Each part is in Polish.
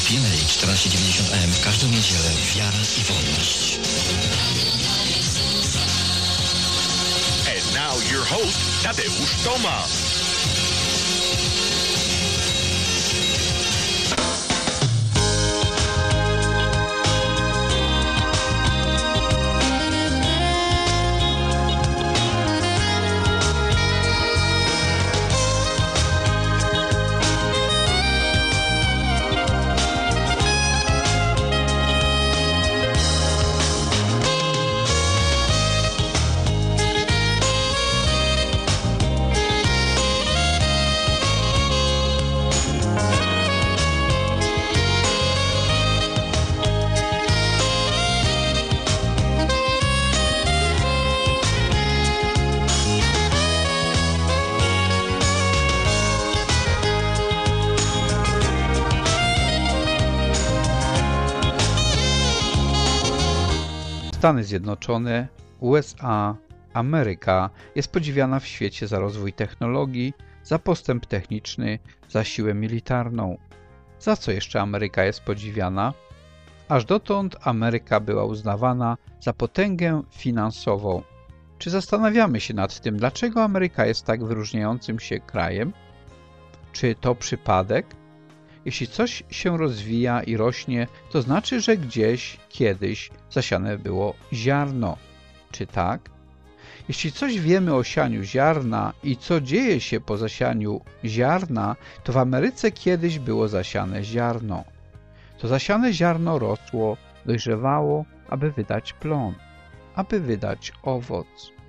PNA 1490 AM w każdą niedzielę. Wiara i wolność. And now your host, Tadeusz Tomasz. Stany Zjednoczone, USA, Ameryka jest podziwiana w świecie za rozwój technologii, za postęp techniczny, za siłę militarną. Za co jeszcze Ameryka jest podziwiana? Aż dotąd Ameryka była uznawana za potęgę finansową. Czy zastanawiamy się nad tym, dlaczego Ameryka jest tak wyróżniającym się krajem? Czy to przypadek? Jeśli coś się rozwija i rośnie, to znaczy, że gdzieś, kiedyś zasiane było ziarno. Czy tak? Jeśli coś wiemy o sianiu ziarna i co dzieje się po zasianiu ziarna, to w Ameryce kiedyś było zasiane ziarno. To zasiane ziarno rosło, dojrzewało, aby wydać plon, aby wydać owoc.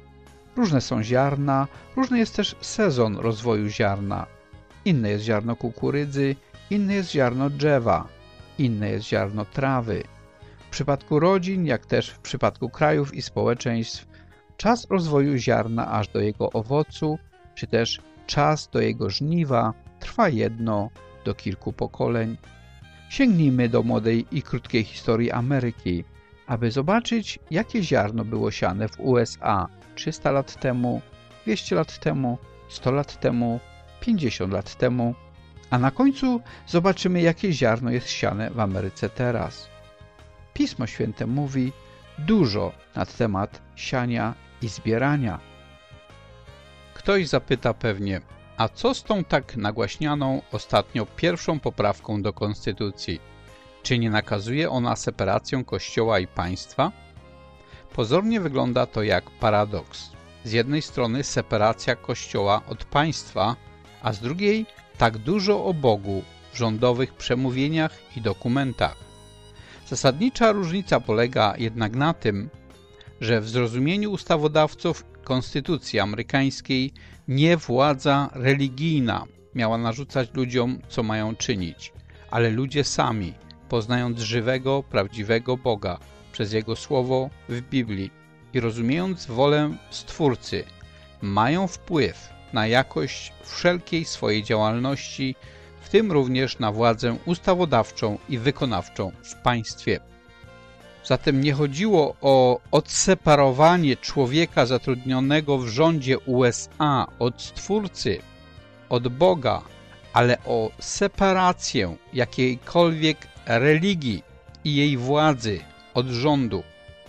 Różne są ziarna, różny jest też sezon rozwoju ziarna. Inne jest ziarno kukurydzy, inne jest ziarno drzewa, inne jest ziarno trawy. W przypadku rodzin, jak też w przypadku krajów i społeczeństw, czas rozwoju ziarna aż do jego owocu, czy też czas do jego żniwa trwa jedno do kilku pokoleń. Sięgnijmy do młodej i krótkiej historii Ameryki, aby zobaczyć, jakie ziarno było siane w USA 300 lat temu, 200 lat temu, 100 lat temu, 50 lat temu, a na końcu zobaczymy, jakie ziarno jest siane w Ameryce teraz. Pismo Święte mówi dużo na temat siania i zbierania. Ktoś zapyta pewnie, a co z tą tak nagłaśnianą ostatnio pierwszą poprawką do Konstytucji? Czy nie nakazuje ona separacją Kościoła i państwa? Pozornie wygląda to jak paradoks. Z jednej strony separacja Kościoła od państwa, a z drugiej tak dużo o Bogu w rządowych przemówieniach i dokumentach. Zasadnicza różnica polega jednak na tym, że w zrozumieniu ustawodawców Konstytucji amerykańskiej nie władza religijna miała narzucać ludziom, co mają czynić, ale ludzie sami, poznając żywego, prawdziwego Boga przez Jego Słowo w Biblii i rozumiejąc wolę Stwórcy, mają wpływ na jakość wszelkiej swojej działalności, w tym również na władzę ustawodawczą i wykonawczą w państwie. Zatem nie chodziło o odseparowanie człowieka zatrudnionego w rządzie USA od Stwórcy, od Boga, ale o separację jakiejkolwiek religii i jej władzy od rządu.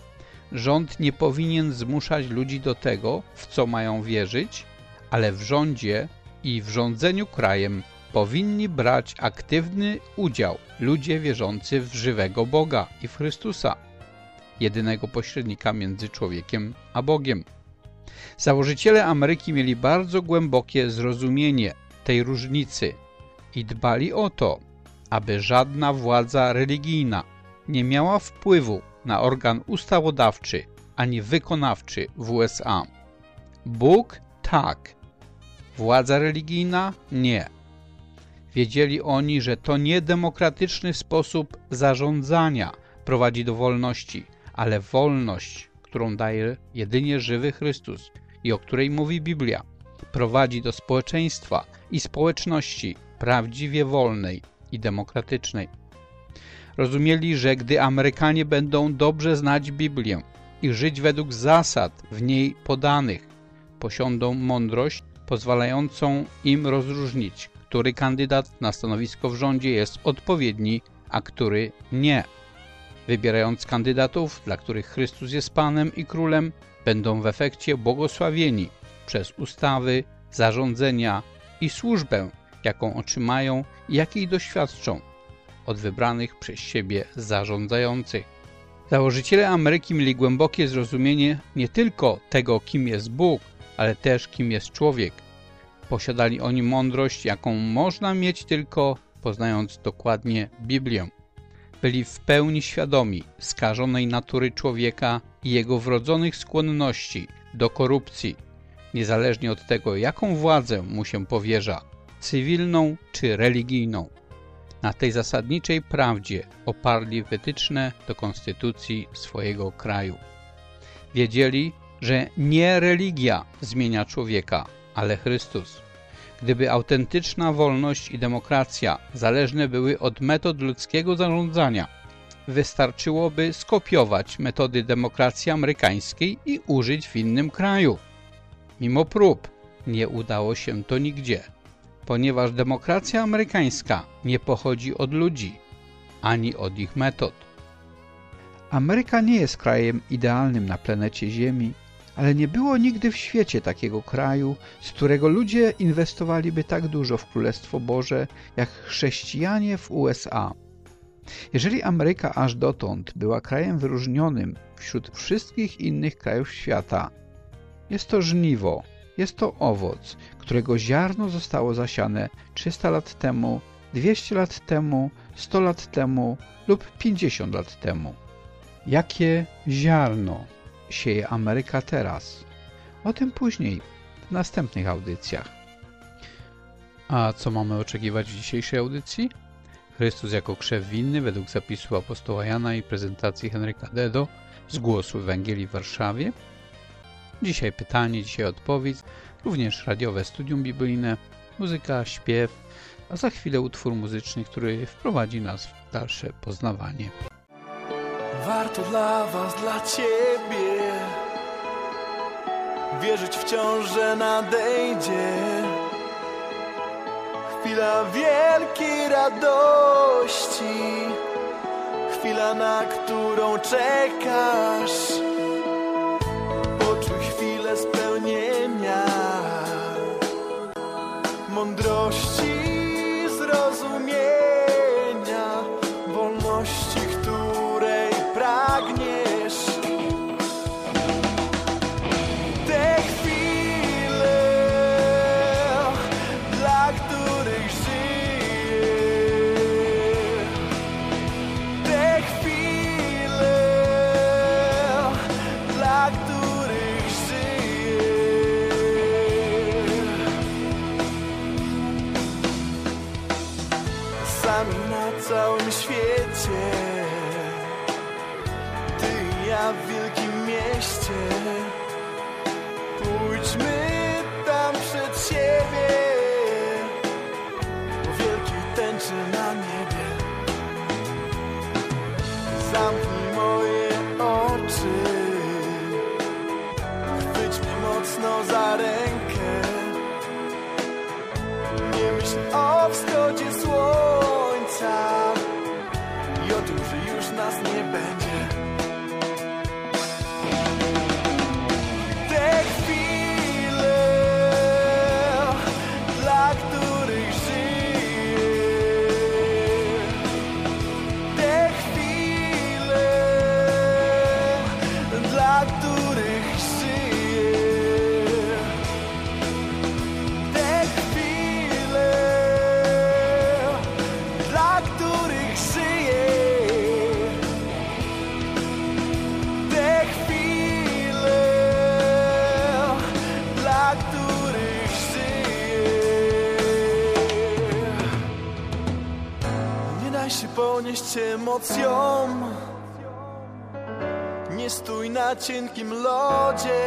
Rząd nie powinien zmuszać ludzi do tego, w co mają wierzyć, ale w rządzie i w rządzeniu krajem powinni brać aktywny udział ludzie wierzący w żywego Boga i w Chrystusa, jedynego pośrednika między człowiekiem a Bogiem. Założyciele Ameryki mieli bardzo głębokie zrozumienie tej różnicy i dbali o to, aby żadna władza religijna nie miała wpływu na organ ustawodawczy ani wykonawczy w USA. Bóg tak, władza religijna nie. Wiedzieli oni, że to nie demokratyczny sposób zarządzania prowadzi do wolności, ale wolność, którą daje jedynie żywy Chrystus i o której mówi Biblia, prowadzi do społeczeństwa i społeczności prawdziwie wolnej i demokratycznej. Rozumieli, że gdy Amerykanie będą dobrze znać Biblię i żyć według zasad w niej podanych, posiądą mądrość pozwalającą im rozróżnić, który kandydat na stanowisko w rządzie jest odpowiedni, a który nie. Wybierając kandydatów, dla których Chrystus jest Panem i Królem, będą w efekcie błogosławieni przez ustawy, zarządzenia i służbę, jaką otrzymają i jakiej doświadczą od wybranych przez siebie zarządzających. Założyciele Ameryki mieli głębokie zrozumienie nie tylko tego, kim jest Bóg, ale też kim jest człowiek. Posiadali oni mądrość, jaką można mieć tylko poznając dokładnie Biblię. Byli w pełni świadomi skażonej natury człowieka i jego wrodzonych skłonności do korupcji, niezależnie od tego, jaką władzę mu się powierza, cywilną czy religijną. Na tej zasadniczej prawdzie oparli wytyczne do konstytucji swojego kraju. Wiedzieli, że nie religia zmienia człowieka, ale Chrystus. Gdyby autentyczna wolność i demokracja zależne były od metod ludzkiego zarządzania, wystarczyłoby skopiować metody demokracji amerykańskiej i użyć w innym kraju. Mimo prób nie udało się to nigdzie, ponieważ demokracja amerykańska nie pochodzi od ludzi, ani od ich metod. Ameryka nie jest krajem idealnym na planecie Ziemi, ale nie było nigdy w świecie takiego kraju, z którego ludzie inwestowaliby tak dużo w Królestwo Boże, jak chrześcijanie w USA. Jeżeli Ameryka aż dotąd była krajem wyróżnionym wśród wszystkich innych krajów świata, jest to żniwo, jest to owoc, którego ziarno zostało zasiane 300 lat temu, 200 lat temu, 100 lat temu lub 50 lat temu. Jakie ziarno sieje Ameryka teraz? O tym później, w następnych audycjach. A co mamy oczekiwać w dzisiejszej audycji? Chrystus jako krzew winny według zapisu apostoła Jana i prezentacji Henryka Dedo z Głosu Ewangelii w Warszawie. Dzisiaj pytanie, dzisiaj odpowiedź, również radiowe studium biblijne, muzyka, śpiew, a za chwilę utwór muzyczny, który wprowadzi nas w dalsze poznawanie. Warto dla was, dla ciebie wierzyć wciąż, że nadejdzie chwila wielkiej radości, chwila, na którą czekasz. Poczuj chwilę spełnienia, mądrości, zrozumienia, wolności, której pragniesz. Te chwile, dla których żyję, te chwile, dla których żyję. Sami na całym świecie, ty i ja w wielkim mieście. Pójdźmy tam przed siebie, po wielkiej tęczy na niebie. Zamknij moje oczy, chwyć mnie mocno za rękę. Nie myśl o wschodzie słońca i o tym, że już nas nie będzie. Te chwile, dla których żyję, te chwile, dla których żyję, te chwile, dla których żyję, te chwile, dla których żyję. Nie daj się ponieść emocjom, nie stój na cienkim lodzie.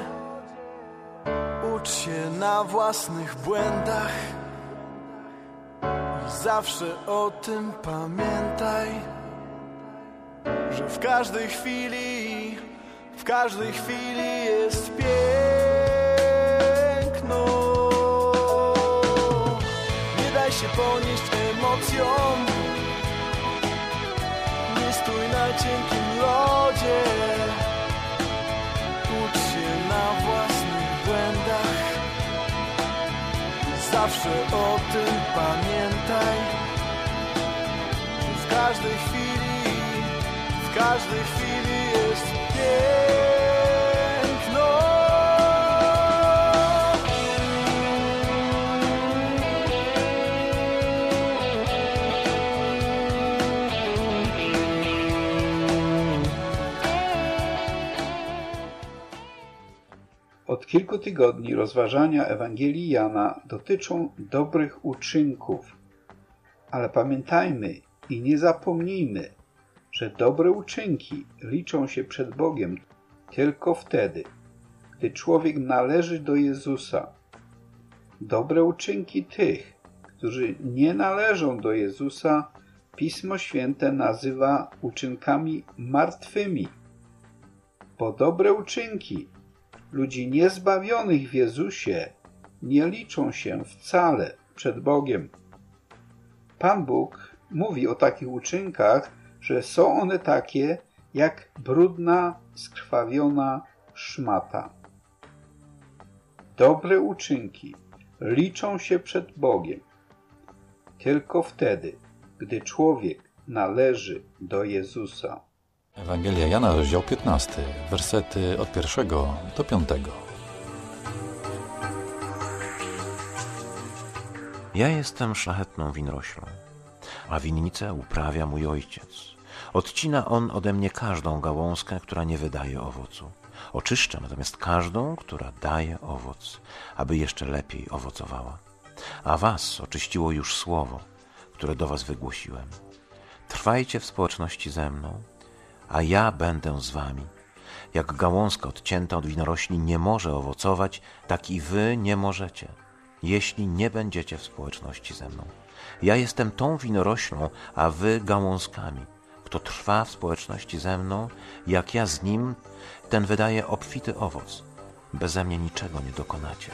Ucz się na własnych błędach i zawsze o tym pamiętaj, że w każdej chwili jest piękno. Nie daj się ponieść emocjom, cienkim lodzie. Ucz się na własnych błędach, zawsze o tym pamiętaj, że w każdej chwili jest piękno. Od kilku tygodni rozważania Ewangelii Jana dotyczą dobrych uczynków, ale pamiętajmy i nie zapomnijmy, że dobre uczynki liczą się przed Bogiem tylko wtedy, gdy człowiek należy do Jezusa. Dobre uczynki tych, którzy nie należą do Jezusa, Pismo Święte nazywa uczynkami martwymi, bo dobre uczynki ludzi niezbawionych w Jezusie nie liczą się wcale przed Bogiem. Pan Bóg mówi o takich uczynkach, że są one takie jak brudna, skrwawiona szmata. Dobre uczynki liczą się przed Bogiem tylko wtedy, gdy człowiek należy do Jezusa. Ewangelia Jana, rozdział 15, wersety od 1 do 5. Ja jestem szlachetną winoroślą, a winnicę uprawia mój ojciec. Odcina on ode mnie każdą gałązkę, która nie wydaje owocu. Oczyszcza natomiast każdą, która daje owoc, aby jeszcze lepiej owocowała. A was oczyściło już słowo, które do was wygłosiłem. Trwajcie w społeczności ze mną, a ja będę z wami. Jak gałązka odcięta od winorośli nie może owocować, tak i wy nie możecie, jeśli nie będziecie w społeczności ze mną. Ja jestem tą winoroślą, a wy gałązkami. Kto trwa w społeczności ze mną, jak ja z nim, ten wydaje obfity owoc. Beze mnie niczego nie dokonacie.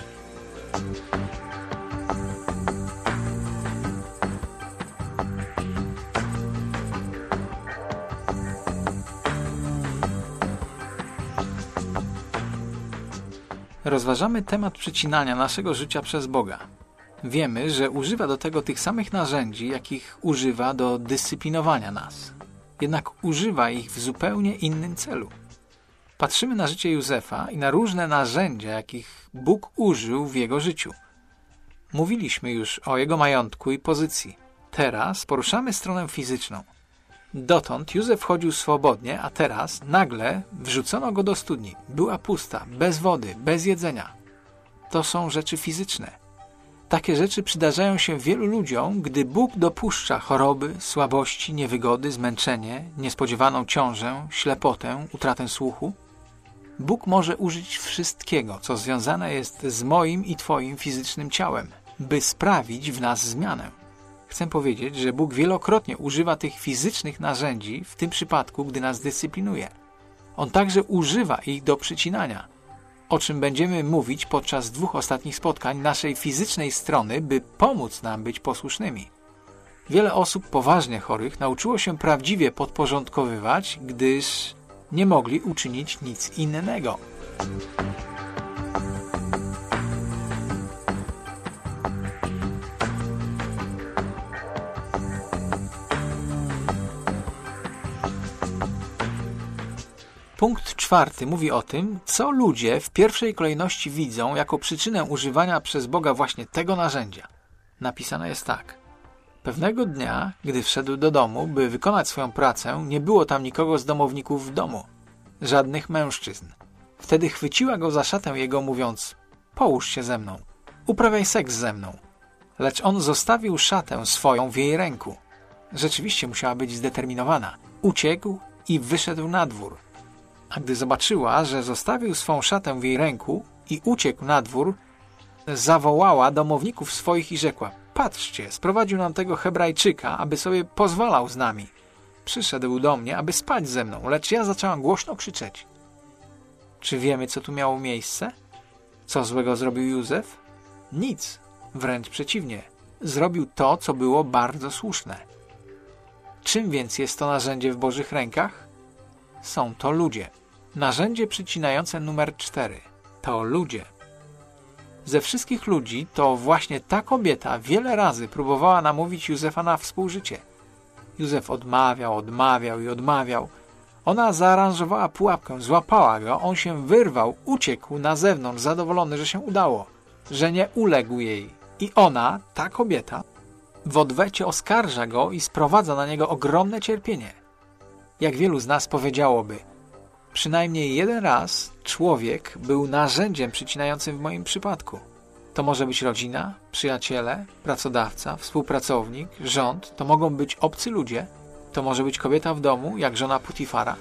Rozważamy temat przecinania naszego życia przez Boga. Wiemy, że używa do tego tych samych narzędzi, jakich używa do dyscyplinowania nas. Jednak używa ich w zupełnie innym celu. Patrzymy na życie Józefa i na różne narzędzia, jakich Bóg użył w jego życiu. Mówiliśmy już o jego majątku i pozycji. Teraz poruszamy stronę fizyczną. Dotąd Józef chodził swobodnie, a teraz nagle wrzucono go do studni. Była pusta, bez wody, bez jedzenia. To są rzeczy fizyczne. Takie rzeczy przydarzają się wielu ludziom, gdy Bóg dopuszcza choroby, słabości, niewygody, zmęczenie, niespodziewaną ciążę, ślepotę, utratę słuchu. Bóg może użyć wszystkiego, co związane jest z moim i Twoim fizycznym ciałem, by sprawić w nas zmianę. Chcę powiedzieć, że Bóg wielokrotnie używa tych fizycznych narzędzi, w tym przypadku, gdy nas dyscyplinuje. On także używa ich do przycinania, o czym będziemy mówić podczas 2 ostatnich spotkań naszej fizycznej strony, by pomóc nam być posłusznymi. Wiele osób poważnie chorych nauczyło się prawdziwie podporządkowywać, gdyż nie mogli uczynić nic innego. Punkt 4 mówi o tym, co ludzie w pierwszej kolejności widzą jako przyczynę używania przez Boga właśnie tego narzędzia. Napisane jest tak. Pewnego dnia, gdy wszedł do domu, by wykonać swoją pracę, nie było tam nikogo z domowników w domu. Żadnych mężczyzn. Wtedy chwyciła go za szatę jego, mówiąc: połóż się ze mną, uprawiaj seks ze mną. Lecz on zostawił szatę swoją w jej ręku. Rzeczywiście musiała być zdeterminowana. Uciekł i wyszedł na dwór. A gdy zobaczyła, że zostawił swą szatę w jej ręku i uciekł na dwór, zawołała domowników swoich i rzekła: patrzcie, sprowadził nam tego Hebrajczyka, aby sobie pozwalał z nami. Przyszedł do mnie, aby spać ze mną, lecz ja zaczęłam głośno krzyczeć. Czy wiemy, co tu miało miejsce? Co złego zrobił Józef? Nic, wręcz przeciwnie. Zrobił to, co było bardzo słuszne. Czym więc jest to narzędzie w Bożych rękach? są to ludzie. Narzędzie przycinające numer 4 to ludzie. Ze wszystkich ludzi to właśnie ta kobieta wiele razy próbowała namówić Józefa na współżycie. Józef odmawiał i odmawiał. Ona zaaranżowała pułapkę, złapała go, on się wyrwał, uciekł na zewnątrz, zadowolony, że się udało, że nie uległ jej. I ona, ta kobieta, w odwecie oskarża go i sprowadza na niego ogromne cierpienie. Jak wielu z nas powiedziałoby, przynajmniej jeden raz człowiek był narzędziem przycinającym w moim przypadku. To może być rodzina, przyjaciele, pracodawca, współpracownik, rząd, to mogą być obcy ludzie, to może być kobieta w domu, jak żona Putifara.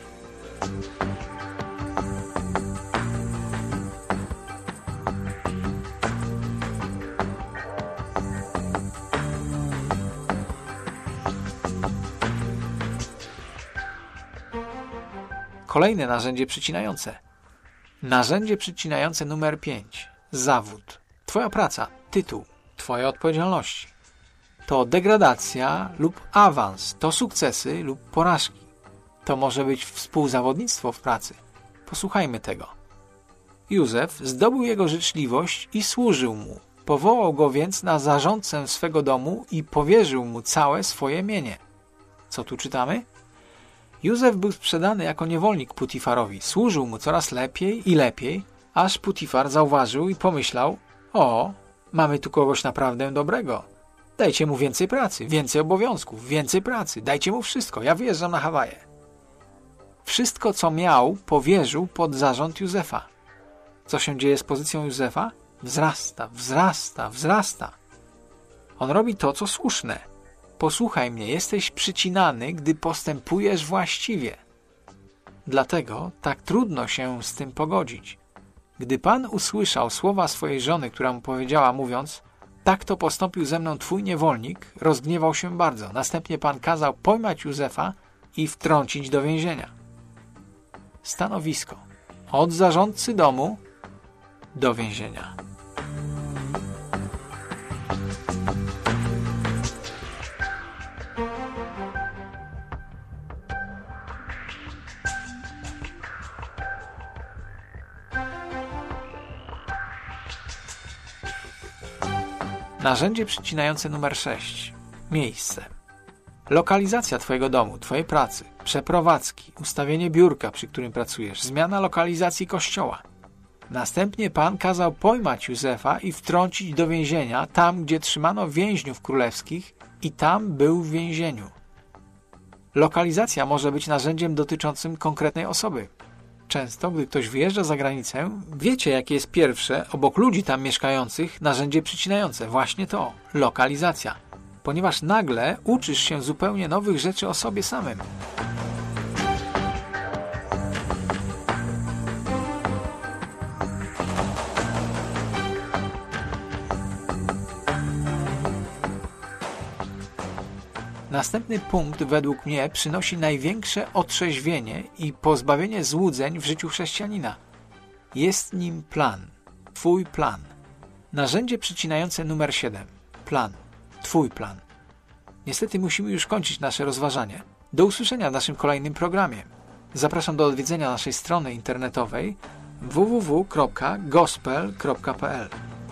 Kolejne narzędzie przycinające. Narzędzie przycinające numer 5. Zawód. Twoja praca, tytuł, twoje odpowiedzialności. To degradacja lub awans, to sukcesy lub porażki. To może być współzawodnictwo w pracy. Posłuchajmy tego. Józef zdobył jego życzliwość i służył mu. Powołał go więc na zarządcę swego domu i powierzył mu całe swoje mienie. Co tu czytamy? Józef był sprzedany jako niewolnik Putifarowi. Służył mu coraz lepiej i lepiej, aż Putifar zauważył i pomyślał: o, mamy tu kogoś naprawdę dobrego. Dajcie mu więcej pracy, więcej obowiązków, więcej pracy. Dajcie mu wszystko. Ja wyjeżdżam na Hawaje. Wszystko, co miał, powierzył pod zarząd Józefa. Co się dzieje z pozycją Józefa? Wzrasta. On robi to, co słuszne. Posłuchaj mnie, jesteś przycinany, gdy postępujesz właściwie. Dlatego tak trudno się z tym pogodzić. Gdy Pan usłyszał słowa swojej żony, która mu powiedziała, mówiąc: tak to postąpił ze mną twój niewolnik, rozgniewał się bardzo. Następnie Pan kazał pojmać Józefa i wtrącić do więzienia. Stanowisko. Od zarządcy domu do więzienia. Narzędzie przycinające numer 6. Miejsce. Lokalizacja twojego domu, twojej pracy, przeprowadzki, ustawienie biurka, przy którym pracujesz, zmiana lokalizacji kościoła. Następnie Pan kazał pojmać Józefa i wtrącić do więzienia, tam gdzie trzymano więźniów królewskich i tam był w więzieniu. Lokalizacja może być narzędziem dotyczącym konkretnej osoby. Często, gdy ktoś wyjeżdża za granicę, wiecie, jakie jest pierwsze, obok ludzi tam mieszkających, narzędzie przycinające. Właśnie to, lokalizacja. Ponieważ nagle uczysz się zupełnie nowych rzeczy o sobie samym. Następny punkt według mnie przynosi największe otrzeźwienie i pozbawienie złudzeń w życiu chrześcijanina. Jest nim plan. Twój plan. Narzędzie przycinające numer 7. Plan. Twój plan. Niestety musimy już kończyć nasze rozważanie. Do usłyszenia w naszym kolejnym programie. Zapraszam do odwiedzenia naszej strony internetowej www.gospel.pl.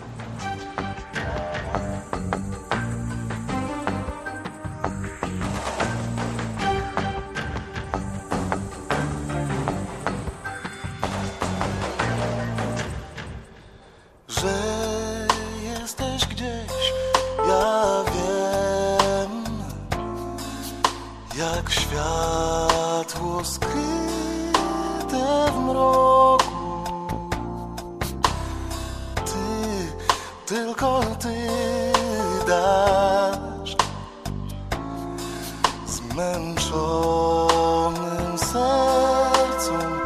Jak światło skryte w mroku, Ty, tylko Ty dasz zmęczonym sercom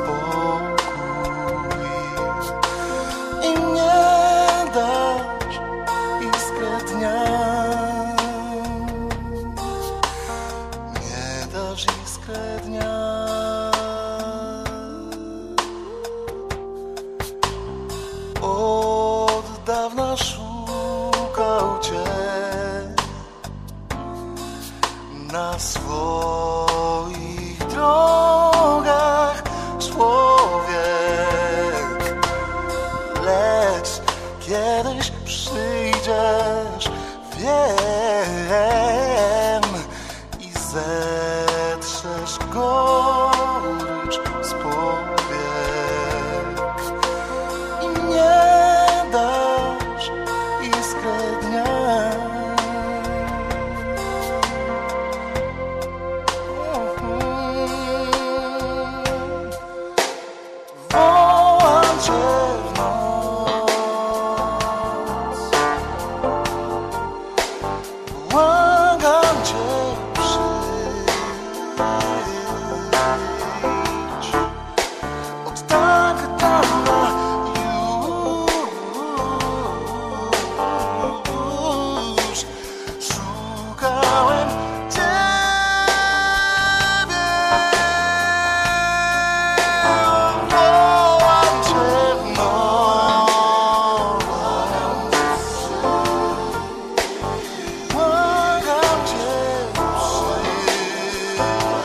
spokój i nie dasz iskrę dnia. Iskrę dnia. Od dawna szukał Cię na swoich drogach. strzesz gorycz z powiek i nie dasz iskrę dnia. Wołam Cię w noc, błagam Cię, przyjdź. Od tak dawna już szukałem Ciebie. Wołam Cię w noc, błagam Cię, przyjdź.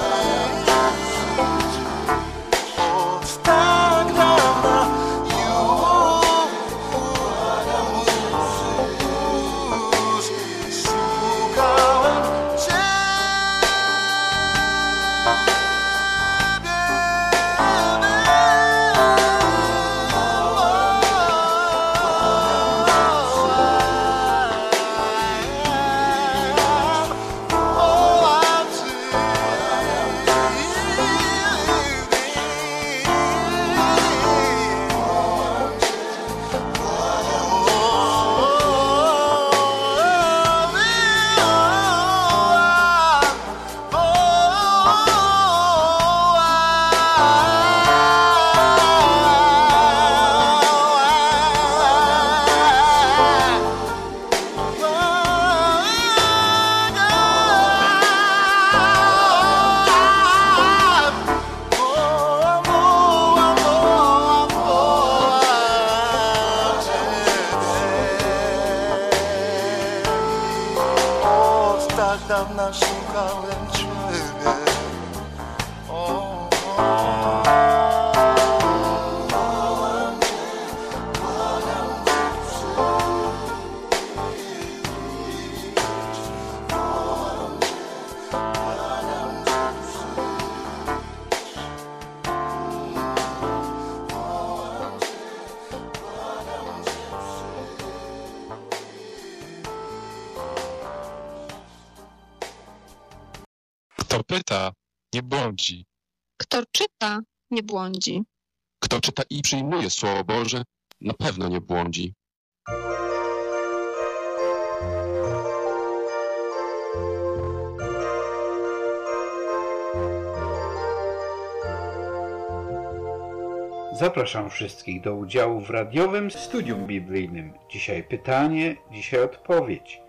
Od tak dawna już szukałem od tak dawna szukałem Ciebie. Wołam Cię, błagam Cię, przyjdź. Wołam Cię, błagam Cię, przyjdź. Wołam Cię, błagam Cię, Kto pyta, nie błądzi. Kto czyta, nie błądzi. Kto czyta i przyjmuje Słowo Boże, na pewno nie błądzi. Zapraszam wszystkich do udziału w radiowym studium biblijnym. Dzisiaj pytanie, dzisiaj odpowiedź.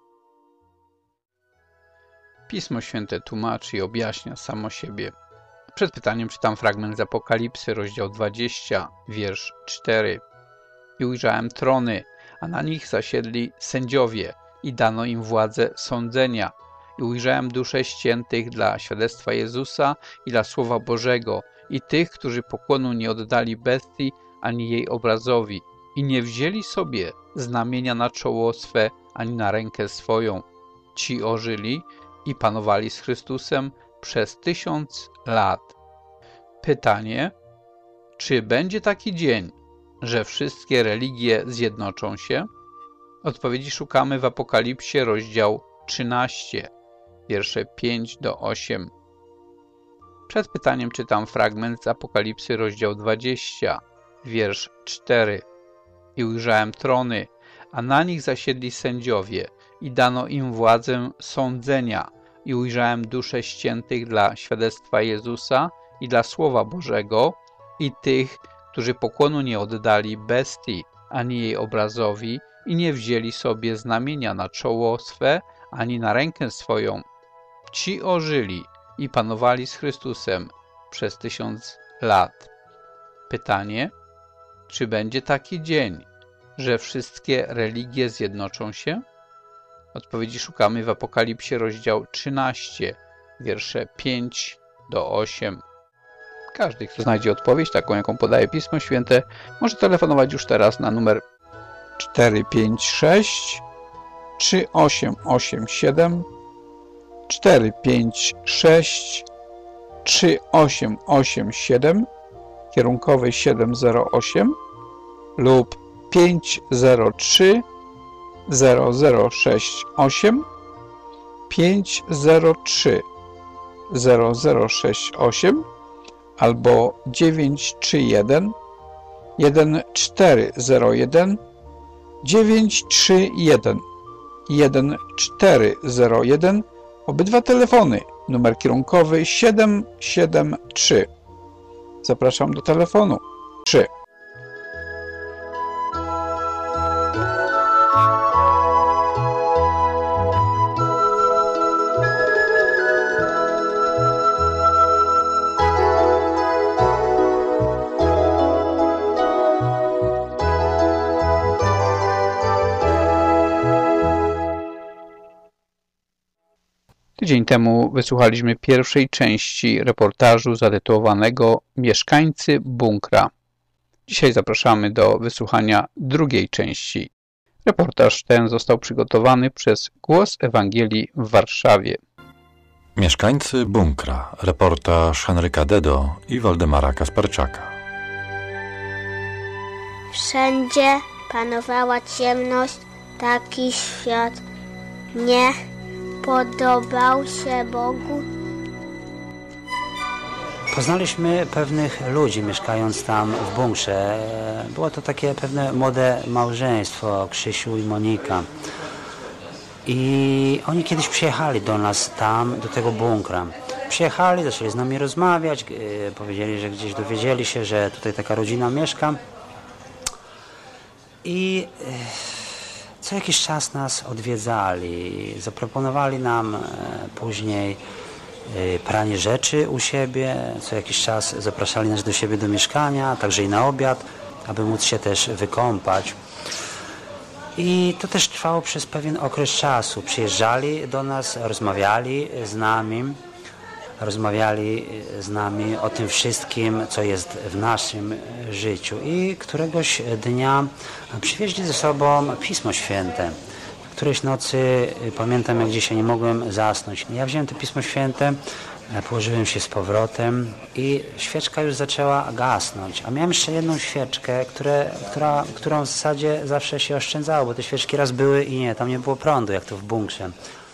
Pismo Święte tłumaczy i objaśnia samo siebie. Przed pytaniem czytam fragment z Apokalipsy, rozdział 20, wiersz 4. I ujrzałem trony, a na nich zasiedli sędziowie i dano im władzę sądzenia. I ujrzałem dusze ściętych dla świadectwa Jezusa i dla Słowa Bożego i tych, którzy pokłonu nie oddali bestii ani jej obrazowi i nie wzięli sobie znamienia na czoło swe ani na rękę swoją. Ci ożyli i panowali z Chrystusem przez 1000 lat. Pytanie, czy będzie taki dzień, że wszystkie religie zjednoczą się? Odpowiedzi szukamy w Apokalipsie, rozdział 13, wiersze 5 do 8. Przed pytaniem czytam fragment z Apokalipsy, rozdział 20, wiersz 4. I ujrzałem trony, a na nich zasiedli sędziowie i dano im władzę sądzenia. I ujrzałem dusze ściętych dla świadectwa Jezusa i dla Słowa Bożego i tych, którzy pokłonu nie oddali bestii ani jej obrazowi i nie wzięli sobie znamienia na czoło swe ani na rękę swoją. Ci ożyli i panowali z Chrystusem przez 1000 lat. Pytanie, czy będzie taki dzień, że wszystkie religie zjednoczą się? Odpowiedzi szukamy w Apokalipsie, rozdział 13, wiersze 5 do 8. Każdy, kto znajdzie odpowiedź, taką jaką podaje Pismo Święte, może telefonować już teraz na numer 456 3887 456 3887, kierunkowy 708 lub 503 0068 503 0068 albo 931 1401 931 1401. Obydwa telefony, numer kierunkowy 773. Zapraszam do telefonu 3. Tydzień temu wysłuchaliśmy pierwszej części reportażu zatytułowanego Mieszkańcy bunkra. Dzisiaj zapraszamy do wysłuchania drugiej części. Reportaż ten został przygotowany przez Głos Ewangelii w Warszawie. Mieszkańcy bunkra. Reportaż Henryka Dedo i Waldemara Kasperczaka. Wszędzie panowała ciemność, taki świat nie podobał się Bogu. Poznaliśmy pewnych ludzi mieszkając tam w bunkrze. Było to takie pewne młode małżeństwo, Krzysiu i Monika. I oni kiedyś przyjechali do nas tam, do tego bunkra. Przyjechali, zaczęli z nami rozmawiać, powiedzieli, że gdzieś dowiedzieli się, że tutaj taka rodzina mieszka. I co jakiś czas nas odwiedzali. Zaproponowali nam później pranie rzeczy u siebie. Co jakiś czas zapraszali nas do siebie do mieszkania, także i na obiad, aby móc się też wykąpać. I to też trwało przez pewien okres czasu. Przyjeżdżali do nas, rozmawiali z nami o tym wszystkim, co jest w naszym życiu. I któregoś dnia przywieźli ze sobą Pismo Święte. Którejś nocy, pamiętam jak dzisiaj, nie mogłem zasnąć. Ja wziąłem to Pismo Święte, położyłem się z powrotem i świeczka już zaczęła gasnąć. A miałem jeszcze jedną świeczkę, którą w zasadzie zawsze się oszczędzało, bo te świeczki raz były i nie, tam nie było prądu, jak to w bunkrze.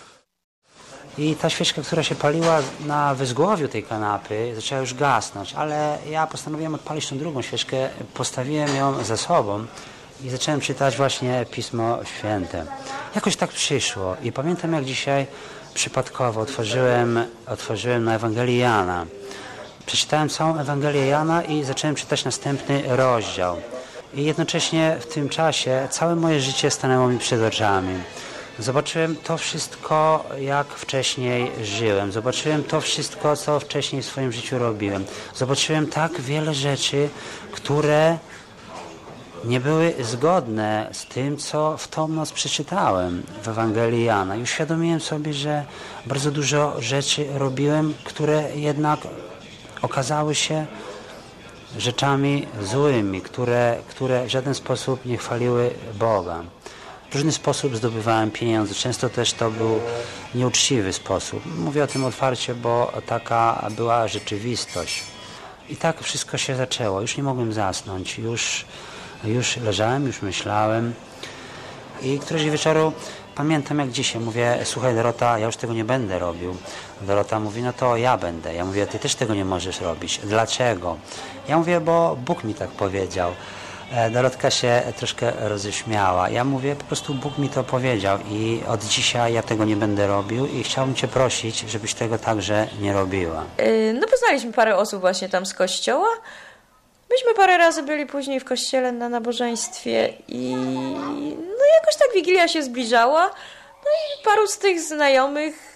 I ta świeczka, która się paliła na wyzgłowiu tej kanapy, zaczęła już gasnąć, ale ja postanowiłem odpalić tą drugą świeczkę, postawiłem ją za sobą i zacząłem czytać właśnie Pismo Święte. Jakoś tak przyszło i pamiętam jak dzisiaj przypadkowo otworzyłem na Ewangelię Jana. Przeczytałem całą Ewangelię Jana i zacząłem czytać następny rozdział. I jednocześnie w tym czasie całe moje życie stanęło mi przed oczami. Zobaczyłem to wszystko, jak wcześniej żyłem. Zobaczyłem to wszystko, co wcześniej w swoim życiu robiłem. Zobaczyłem tak wiele rzeczy, które nie były zgodne z tym, co w tą noc przeczytałem w Ewangelii Jana. I uświadomiłem sobie, że bardzo dużo rzeczy robiłem, które jednak okazały się rzeczami złymi, które w żaden sposób nie chwaliły Boga. W różny sposób zdobywałem pieniądze. Często też to był nieuczciwy sposób. Mówię o tym otwarcie, bo taka była rzeczywistość. I tak wszystko się zaczęło. Już nie mogłem zasnąć. Już leżałem, już myślałem. I któregoś wieczoru pamiętam jak dzisiaj. Mówię, słuchaj Dorota, ja już tego nie będę robił. Dorota mówi, no to ja będę. Ja mówię, ty też tego nie możesz robić. Dlaczego? Ja mówię, bo Bóg mi tak powiedział. Dorotka się troszkę roześmiała. Ja mówię, po prostu Bóg mi to powiedział i od dzisiaj ja tego nie będę robił i chciałbym cię prosić, żebyś tego także nie robiła. No poznaliśmy parę osób właśnie tam z kościoła. Myśmy parę razy byli później w kościele na nabożeństwie i no jakoś tak Wigilia się zbliżała. No i paru z tych znajomych,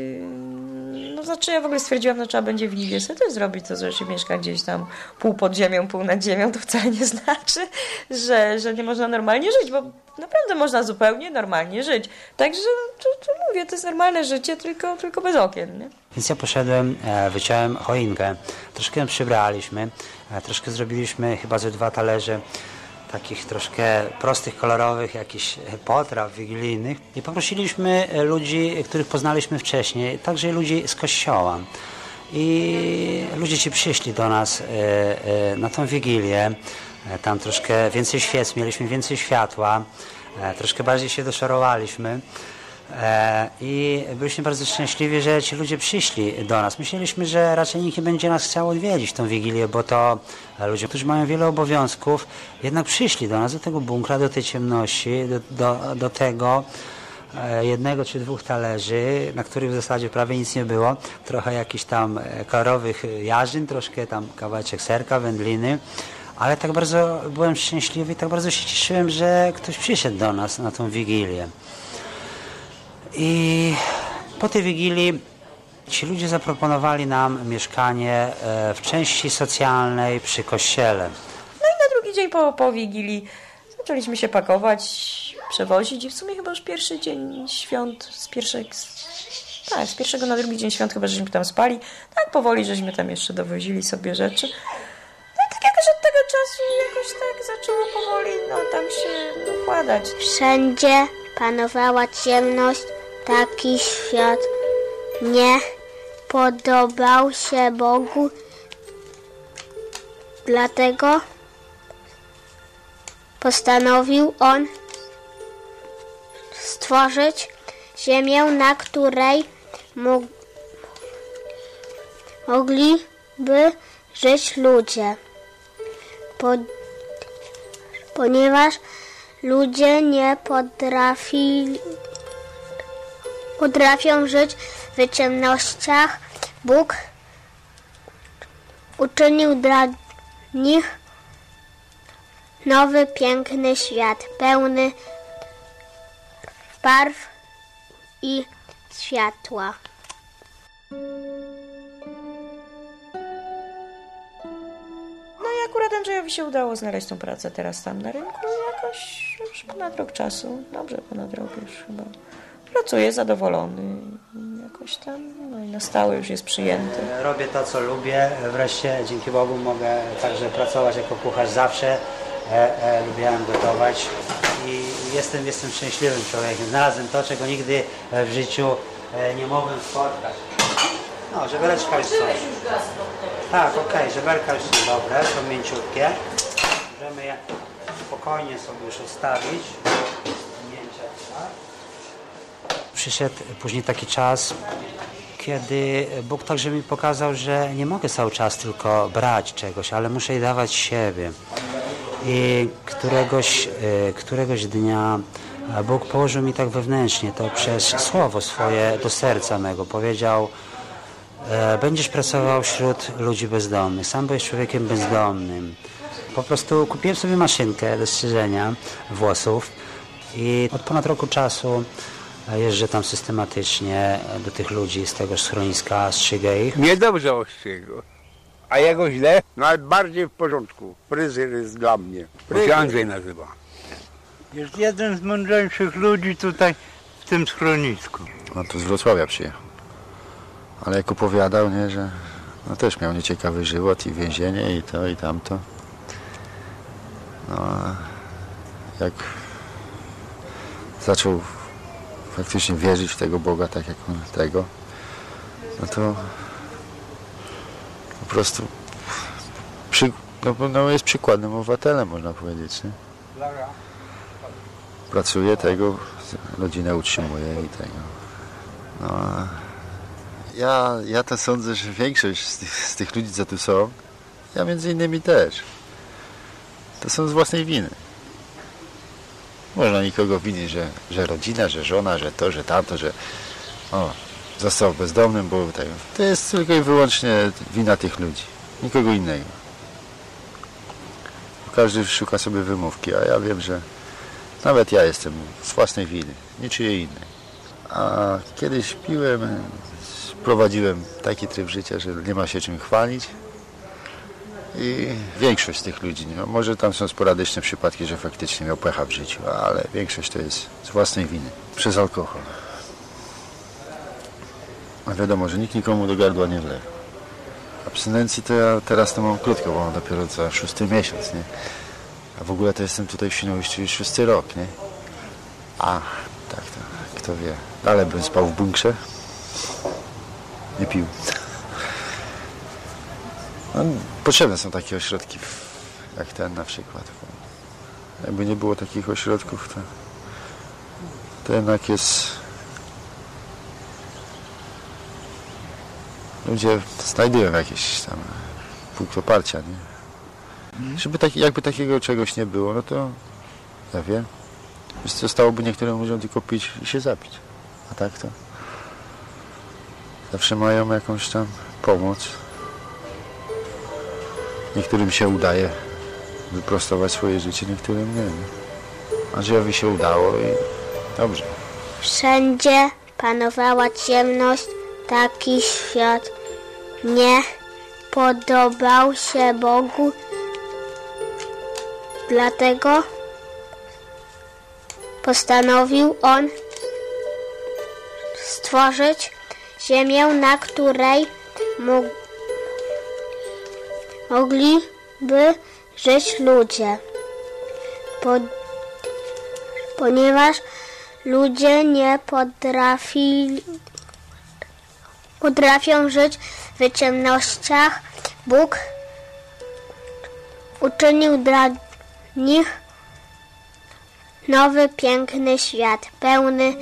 no znaczy ja w ogóle stwierdziłam, no trzeba będzie w Wigilię sobie też zrobić to, że się mieszka gdzieś tam pół pod ziemią, pół nad ziemią, to wcale nie znaczy, że nie można normalnie żyć, bo naprawdę można zupełnie normalnie żyć. Także to mówię, to jest normalne życie, tylko bez okien, nie? Więc ja poszedłem, wyciąłem choinkę, troszkę ją przybraliśmy, troszkę zrobiliśmy chyba ze 2 talerze takich troszkę prostych, kolorowych jakichś potraw wigilijnych i poprosiliśmy ludzi, których poznaliśmy wcześniej, także ludzi z kościoła. i ludzie ci przyszli do nas na tą Wigilię. Tam troszkę więcej świec, mieliśmy więcej światła, troszkę bardziej się doszarowaliśmy. I byliśmy bardzo szczęśliwi, że ci ludzie przyszli do nas. Myśleliśmy, że raczej nikt nie będzie nas chciał odwiedzić w tą Wigilię, bo to ludzie, którzy mają wiele obowiązków, jednak przyszli do nas, do tego bunkra, do tej ciemności, do tego jednego czy dwóch talerzy, na których w zasadzie prawie nic nie było. Trochę jakichś tam kolorowych jarzyn, troszkę tam kawałeczek serka, wędliny. Ale tak bardzo byłem szczęśliwy i tak bardzo się cieszyłem, że ktoś przyszedł do nas na tą Wigilię. I po tej Wigilii ci ludzie zaproponowali nam mieszkanie w części socjalnej przy kościele. No i na drugi dzień po Wigilii zaczęliśmy się pakować, przewozić i w sumie chyba już pierwszy dzień świąt, z pierwszego na drugi dzień świąt chyba żeśmy tam spali. Tak powoli żeśmy tam jeszcze dowozili sobie rzeczy. No i tak jakoś od tego czasu jakoś tak zaczęło powoli tam się układać. Wszędzie panowała ciemność, taki świat nie podobał się Bogu, dlatego postanowił On stworzyć ziemię, na której mogliby żyć ludzie, ponieważ ludzie nie potrafią żyć w ciemnościach. Bóg uczynił dla nich nowy, piękny świat, pełny barw i światła. No i akurat Andrzejowi się udało znaleźć tą pracę teraz tam na rynku jakoś już ponad rok czasu. Dobrze, ponad rok już chyba. Pracuje zadowolony jakoś tam, no i na stałe już jest przyjęty. Robię to, co lubię. Wreszcie dzięki Bogu mogę także pracować jako kucharz zawsze. Lubiłem gotować i jestem szczęśliwym człowiekiem. Znalazłem to, czego nigdy w życiu nie mogłem spotkać. No, żebereczka już są. Tak, okej, żeberka już są dobre, są mięciutkie. Możemy je spokojnie sobie już odstawić. Przyszedł później taki czas, kiedy Bóg także mi pokazał, że nie mogę cały czas tylko brać czegoś, ale muszę jej dawać siebie. I któregoś dnia Bóg położył mi tak wewnętrznie to przez słowo swoje do serca mego. Powiedział: będziesz pracował wśród ludzi bezdomnych. Sam byłeś człowiekiem bezdomnym. Po prostu kupiłem sobie maszynkę do strzyżenia włosów i od ponad roku czasu jeżdżę tam systematycznie do tych ludzi z tego schroniska, strzygę ich. Niedobrze ostrzygł. A jego źle? Nawet bardziej w porządku. Fryzjer jest dla mnie. To się Andrzej nazywa. Jest jeden z mądrzejszych ludzi tutaj w tym schronisku. No to z Wrocławia przyjechał. Ale jak opowiadał, nie, że no też miał nieciekawy żywot i więzienie i to i tamto. No a jak zaczął faktycznie wierzyć w tego Boga tak jak on tego, no to po prostu jest przykładnym obywatelem, można powiedzieć. Nie? Pracuje tego, rodzinę utrzymuje i tego. No, ja to sądzę, że większość z tych ludzi, co tu są, ja między innymi też, to są z własnej winy. Można nikogo winić, że rodzina, że żona, że to, że tamto, że został bezdomnym, bo tego. To jest tylko i wyłącznie wina tych ludzi. Nikogo innego. Każdy szuka sobie wymówki, a ja wiem, że nawet ja jestem z własnej winy, niczyjej innej. A kiedyś piłem, prowadziłem taki tryb życia, że nie ma się czym chwalić. I większość z tych ludzi, no może tam są sporadyczne przypadki, że faktycznie miał pecha w życiu, ale większość to jest z własnej winy, przez alkohol. A wiadomo, że nikt nikomu do gardła nie wlewa. Abstynencji to ja teraz to mam krótko, bo mam dopiero za 6. miesiąc, nie? A w ogóle to jestem tutaj w Świnoujściu już 6. rok, nie? Tak, kto wie. Ale bym spał w bunkrze. Nie pił. No, potrzebne są takie ośrodki jak ten na przykład. Jakby nie było takich ośrodków, to jednak jest... Ludzie znajdują jakiś tam punkt oparcia, nie? Żeby jakby takiego czegoś nie było, no to ja wiem. Zostałoby niektórym ludziom tylko pić i się zapić. A tak to zawsze mają jakąś tam pomoc. Niektórym się udaje wyprostować swoje życie, niektórym nie. Andrzejowi się udało i dobrze. Wszędzie panowała ciemność, taki świat nie podobał się Bogu. Dlatego postanowił On stworzyć ziemię, na której mogliby żyć ludzie. Ponieważ ludzie nie potrafią żyć w ciemnościach, Bóg uczynił dla nich nowy, piękny świat, pełny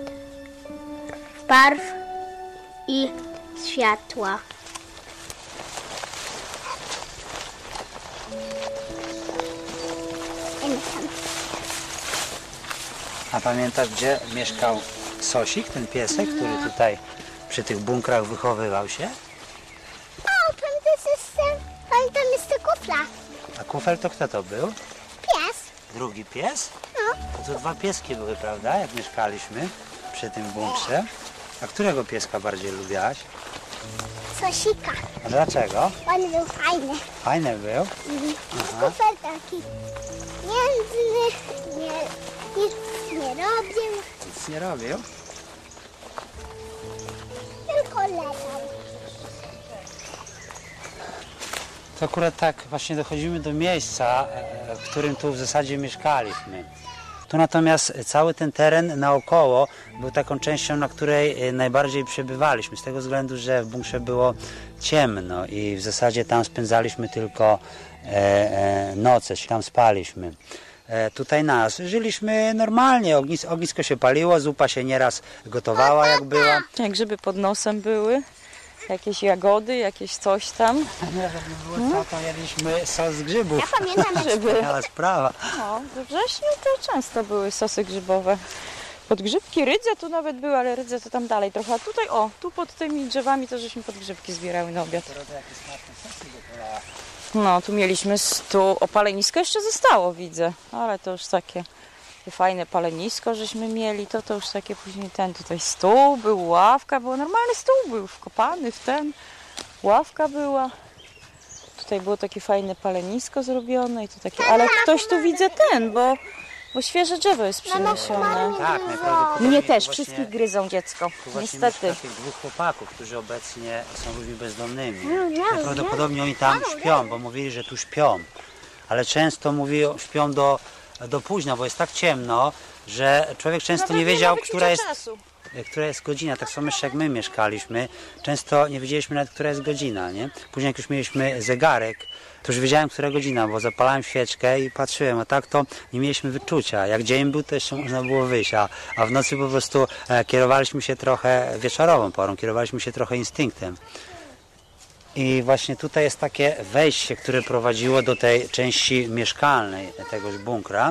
barw i światła. A pamiętasz, gdzie mieszkał Sosik, ten piesek, który tutaj przy tych bunkrach wychowywał się? O, tam jest kufla. A kufel to kto to był? Pies. Drugi pies? No. To dwa pieski były, prawda, jak mieszkaliśmy przy tym bunkrze. A którego pieska bardziej lubiałaś? Sosika. A dlaczego? On był fajny. Fajny był? Kufel taki między, nic nie robił. Nic nie robił? Tylko latał. To akurat tak właśnie dochodzimy do miejsca, w którym tu w zasadzie mieszkaliśmy. Tu natomiast cały ten teren naokoło był taką częścią, na której najbardziej przebywaliśmy. Z tego względu, że w bunkrze było ciemno i w zasadzie tam spędzaliśmy tylko noce, tam spaliśmy. Tutaj żyliśmy normalnie, ognisko się paliło, zupa się nieraz gotowała jak była. Jak grzyby pod nosem były, jakieś jagody, jakieś coś tam. To jedliśmy sos z grzybów. Ja pamiętam grzyby. Wspaniała sprawa. No, we wrześniu to często były sosy grzybowe. Podgrzybki, rydze tu nawet były, ale rydze to tam dalej trochę. A tutaj, tu pod tymi drzewami to żeśmy podgrzybki zbierały na obiad. No, tu mieliśmy palenisko jeszcze zostało, widzę, ale to już takie fajne palenisko żeśmy mieli, to już takie później tutaj stół był, ławka była, normalny stół był wkopany w ławka była. Tutaj było takie fajne palenisko zrobione i to takie, ale ktoś tu widzę bo świeże drzewo jest przyniesione. Tak, najprawdopodobniej. Mnie też, wszystkich gryzą dziecko, niestety. Tych dwóch chłopaków, którzy obecnie są ludźmi bezdomnymi. Najprawdopodobniej oni tam śpią, bo mówili, że tu śpią. Ale często śpią do późna, bo jest tak ciemno, że człowiek często nie wiedział, która jest godzina. Tak samo jeszcze jak my mieszkaliśmy. Często nie wiedzieliśmy nawet, która jest godzina, nie? Później jak już mieliśmy zegarek, to już wiedziałem, która godzina, bo zapalałem świeczkę i patrzyłem, a tak to nie mieliśmy wyczucia. Jak dzień był, to jeszcze można było wyjść, a w nocy po prostu kierowaliśmy się trochę wieczorową porą, kierowaliśmy się trochę instynktem. I właśnie tutaj jest takie wejście, które prowadziło do tej części mieszkalnej tegoż bunkra.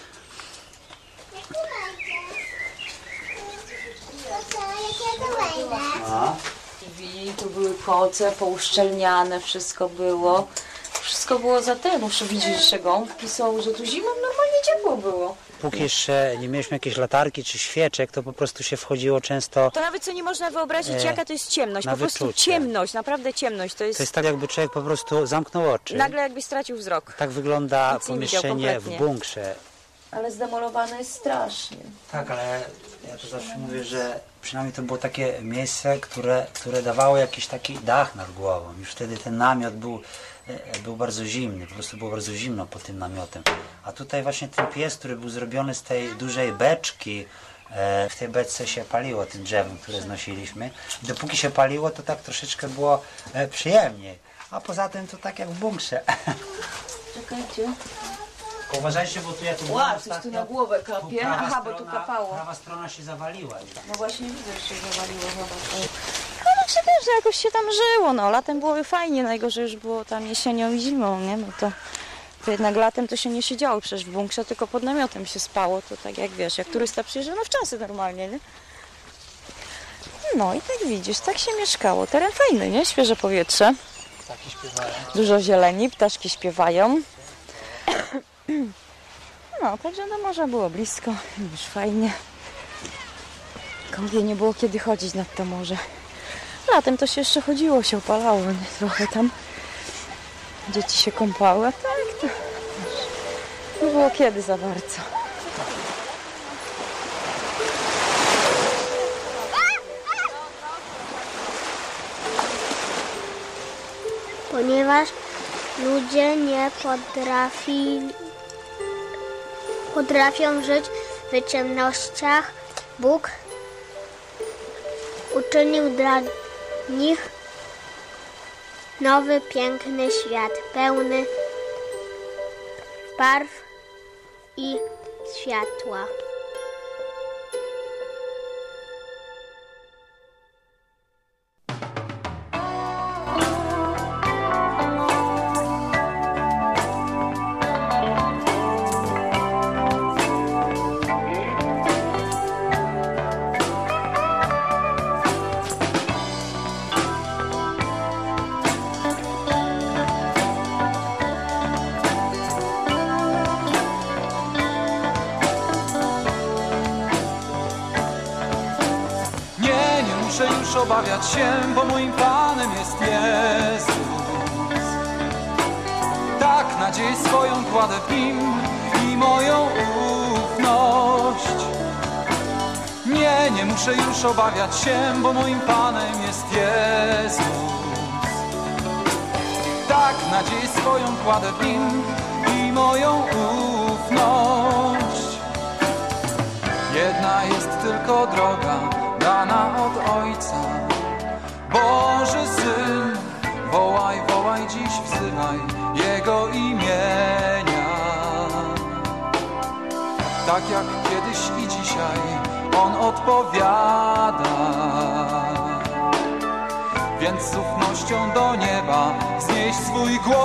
Tu były koce pouszczelniane, wszystko było. Wszystko było za ten, muszę widzieć, że gąbki są, że tu zimą normalnie ciepło było. Póki jeszcze nie mieliśmy jakiejś latarki czy świeczek, to po prostu się wchodziło często... To nawet sobie nie można wyobrazić, jaka to jest ciemność. Po prostu wyczucie. ciemność, naprawdę ciemność. To jest tak, jakby człowiek po prostu zamknął oczy. Nagle jakby stracił wzrok. Tak wygląda pomieszczenie w bunkrze. Ale zdemolowane jest strasznie. Tak, ale ja to zawsze mówię, że przynajmniej to było takie miejsce, które dawało jakiś taki dach nad głową. Już wtedy ten namiot był bardzo zimny, po prostu było bardzo zimno pod tym namiotem. A tutaj właśnie ten piec, który był zrobiony z tej dużej beczki, w tej beczce się paliło tym drzewem, które znosiliśmy. I dopóki się paliło, to tak troszeczkę było przyjemniej. A poza tym to tak jak w bunkrze. Czekajcie. Uważajcie, bo tu ja tu Ła, coś tu na głowę kapie. Aha, bo tu kapało. Prawa strona się zawaliła. No właśnie widzę, że się zawaliło. Ale się też jakoś się tam żyło, no. Latem było fajnie, najgorzej już było tam jesienią i zimą, nie? No to jednak latem to się nie siedziało przecież w bunkrze, tylko pod namiotem się spało. To tak jak wiesz, jak turysta przyjeżdża, no w czasy normalnie, nie? No i tak widzisz, tak się mieszkało. Teren fajny, nie? Świeże powietrze. Ptaki śpiewają. Dużo zieleni, ptaszki śpiewają. No, także do morza było blisko, już fajnie. Tylko nie było kiedy chodzić nad to morze. Latem to się jeszcze chodziło, się opalało, nie? Trochę tam. Dzieci się kąpały, a tak to nie było kiedy za bardzo. Ponieważ ludzie nie potrafią żyć w ciemnościach, Bóg uczynił dla nich nowy, piękny świat, pełny barw i światła. Obawiać się, bo moim Panem jest Jezus. Tak nadzieję swoją kładę w Nim i moją ufność. Nie muszę już obawiać się, bo moim Panem jest Jezus. Tak nadzieję swoją kładę w Nim i moją ufność. Jedna jest tylko droga, dana od Ojca. Boży Syn, wołaj, wołaj, dziś wzywaj Jego imienia. Tak jak kiedyś i dzisiaj On odpowiada. Więc z ufnością do nieba znieś swój głos.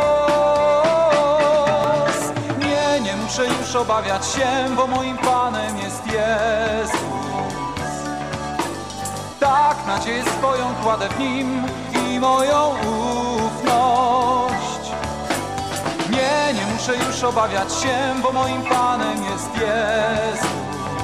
Nie muszę już obawiać się, bo moim Panem jest Jezus. Tak nadzieję swoją kładę w Nim i moją ufność. Nie muszę już obawiać się, bo moim Panem jest Jezus.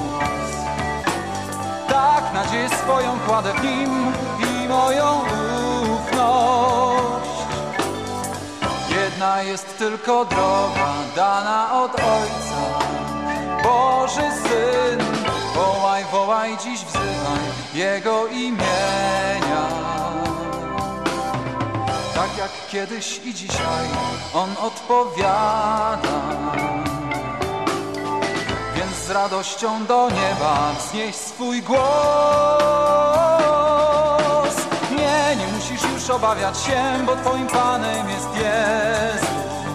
Tak nadzieję swoją kładę w Nim i moją ufność. Jedna jest tylko droga, dana od Ojca. Boży Syn, wołaj, wołaj, dziś wzywaj Jego imienia. Tak jak kiedyś i dzisiaj On odpowiada. Więc z radością do nieba wznieś swój głos. Nie musisz już obawiać się, bo Twoim Panem jest Jezus.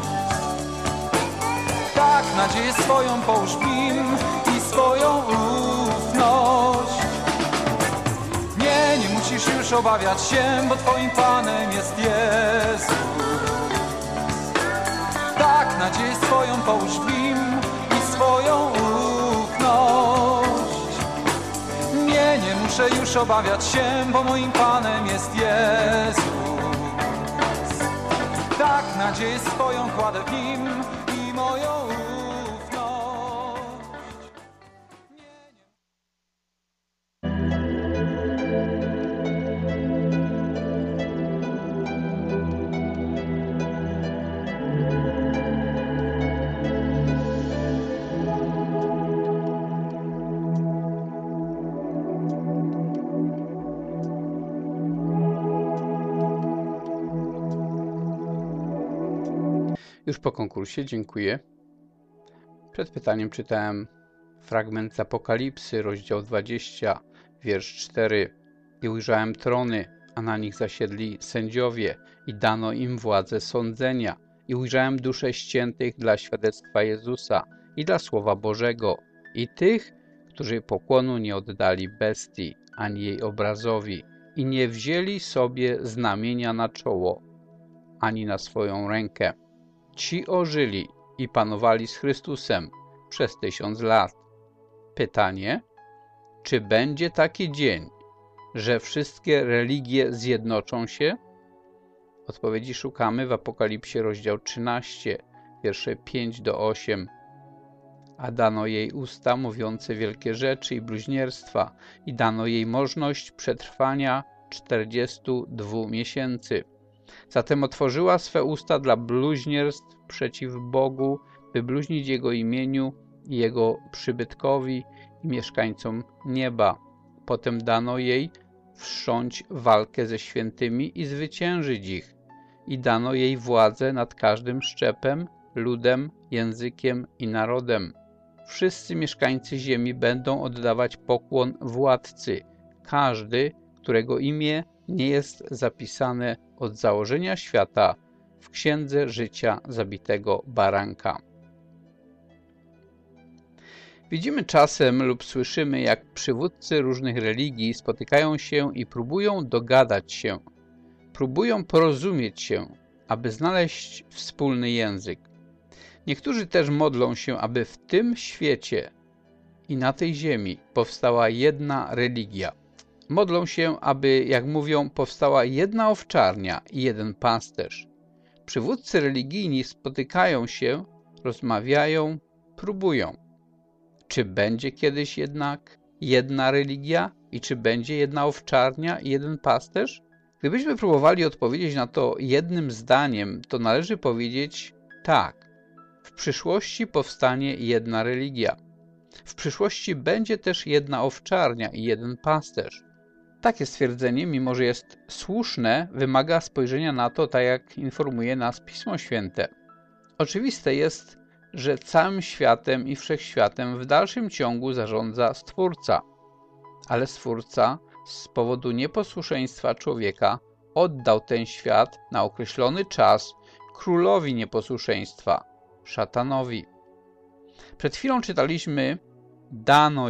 Tak nadzieję swoją połóż w Nim i swoją ufność. Nie musisz już obawiać się, bo Twoim Panem jest Jezus. Tak nadzieję swoją połóż w Nim i swoją ufność. Nie muszę już obawiać się, bo moim Panem jest Jezus. Tak nadzieję swoją kładę w Nim i moją ufność. Już po konkursie, dziękuję. Przed pytaniem czytałem fragment z Apokalipsy, rozdział 20, wiersz 4. I ujrzałem trony, a na nich zasiedli sędziowie i dano im władzę sądzenia. I ujrzałem dusze ściętych dla świadectwa Jezusa i dla Słowa Bożego i tych, którzy pokłonu nie oddali bestii, ani jej obrazowi i nie wzięli sobie znamienia na czoło, ani na swoją rękę. Ci ożyli i panowali z Chrystusem przez 1000 lat. Pytanie, czy będzie taki dzień, że wszystkie religie zjednoczą się? Odpowiedzi szukamy w Apokalipsie, rozdział 13, wiersze 5-8. A dano jej usta mówiące wielkie rzeczy i bluźnierstwa i dano jej możność przetrwania 42 miesięcy. Zatem otworzyła swe usta dla bluźnierstw przeciw Bogu, by bluźnić Jego imieniu i Jego przybytkowi i mieszkańcom nieba. Potem dano jej wszcząć walkę ze świętymi i zwyciężyć ich. I dano jej władzę nad każdym szczepem, ludem, językiem i narodem. Wszyscy mieszkańcy ziemi będą oddawać pokłon władcy, każdy, którego imię nie jest zapisane od założenia świata w księdze życia zabitego baranka. Widzimy czasem lub słyszymy, jak przywódcy różnych religii spotykają się i próbują dogadać się, próbują porozumieć się, aby znaleźć wspólny język. Niektórzy też modlą się, aby w tym świecie i na tej ziemi powstała jedna religia. Modlą się, aby, jak mówią, powstała jedna owczarnia i jeden pasterz. Przywódcy religijni spotykają się, rozmawiają, próbują. Czy będzie kiedyś jednak jedna religia i czy będzie jedna owczarnia i jeden pasterz? Gdybyśmy próbowali odpowiedzieć na to jednym zdaniem, to należy powiedzieć tak. W przyszłości powstanie jedna religia. W przyszłości będzie też jedna owczarnia i jeden pasterz. Takie stwierdzenie, mimo że jest słuszne, wymaga spojrzenia na to, tak jak informuje nas Pismo Święte. Oczywiste jest, że całym światem i wszechświatem w dalszym ciągu zarządza Stwórca. Ale Stwórca z powodu nieposłuszeństwa człowieka oddał ten świat na określony czas królowi nieposłuszeństwa, szatanowi. Przed chwilą czytaliśmy: dano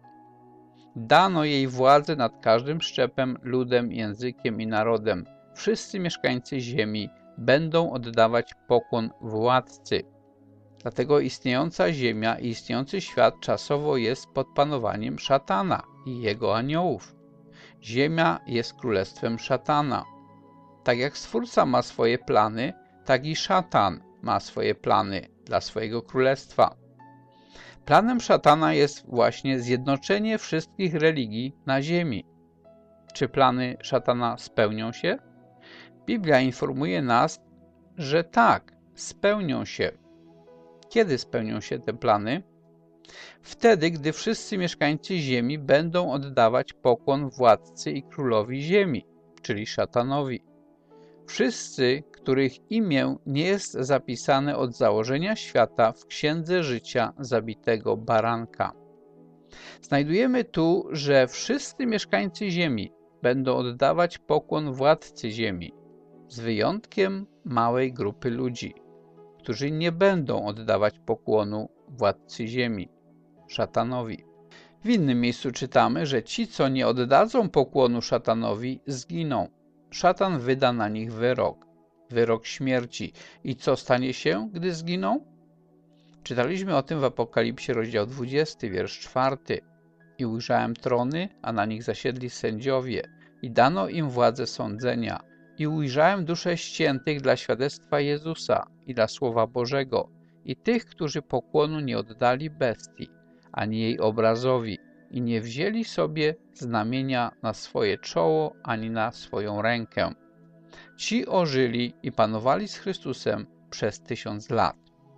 jej władzę nad każdym szczepem, ludem, językiem i narodem. Wszyscy mieszkańcy ziemi będą oddawać pokłon władcy. Dlatego istniejąca ziemia i istniejący świat czasowo jest pod panowaniem szatana i jego aniołów. Ziemia jest królestwem szatana. Tak jak Stwórca ma swoje plany, tak i szatan ma swoje plany dla swojego królestwa. Planem szatana jest właśnie zjednoczenie wszystkich religii na ziemi. Czy plany szatana spełnią się? Biblia informuje nas, że tak, spełnią się. Kiedy spełnią się te plany? Wtedy, gdy wszyscy mieszkańcy ziemi będą oddawać pokłon władcy i królowi ziemi, czyli szatanowi. Wszyscy, których imię nie jest zapisane od założenia świata w księdze życia zabitego baranka. Znajdujemy tu, że wszyscy mieszkańcy ziemi będą oddawać pokłon władcy ziemi, z wyjątkiem małej grupy ludzi, którzy nie będą oddawać pokłonu władcy ziemi, szatanowi. W innym miejscu czytamy, że ci, co nie oddadzą pokłonu szatanowi, zginą. Szatan wyda na nich wyrok śmierci. I co stanie się, gdy zginą? Czytaliśmy o tym w Apokalipsie, rozdział 20, wiersz 4. I ujrzałem trony, a na nich zasiedli sędziowie, i dano im władzę sądzenia. I ujrzałem dusze ściętych dla świadectwa Jezusa i dla Słowa Bożego, i tych, którzy pokłonu nie oddali bestii, ani jej obrazowi, i nie wzięli sobie znamienia na swoje czoło, ani na swoją rękę. Ci ożyli i panowali z Chrystusem przez 1000 lat.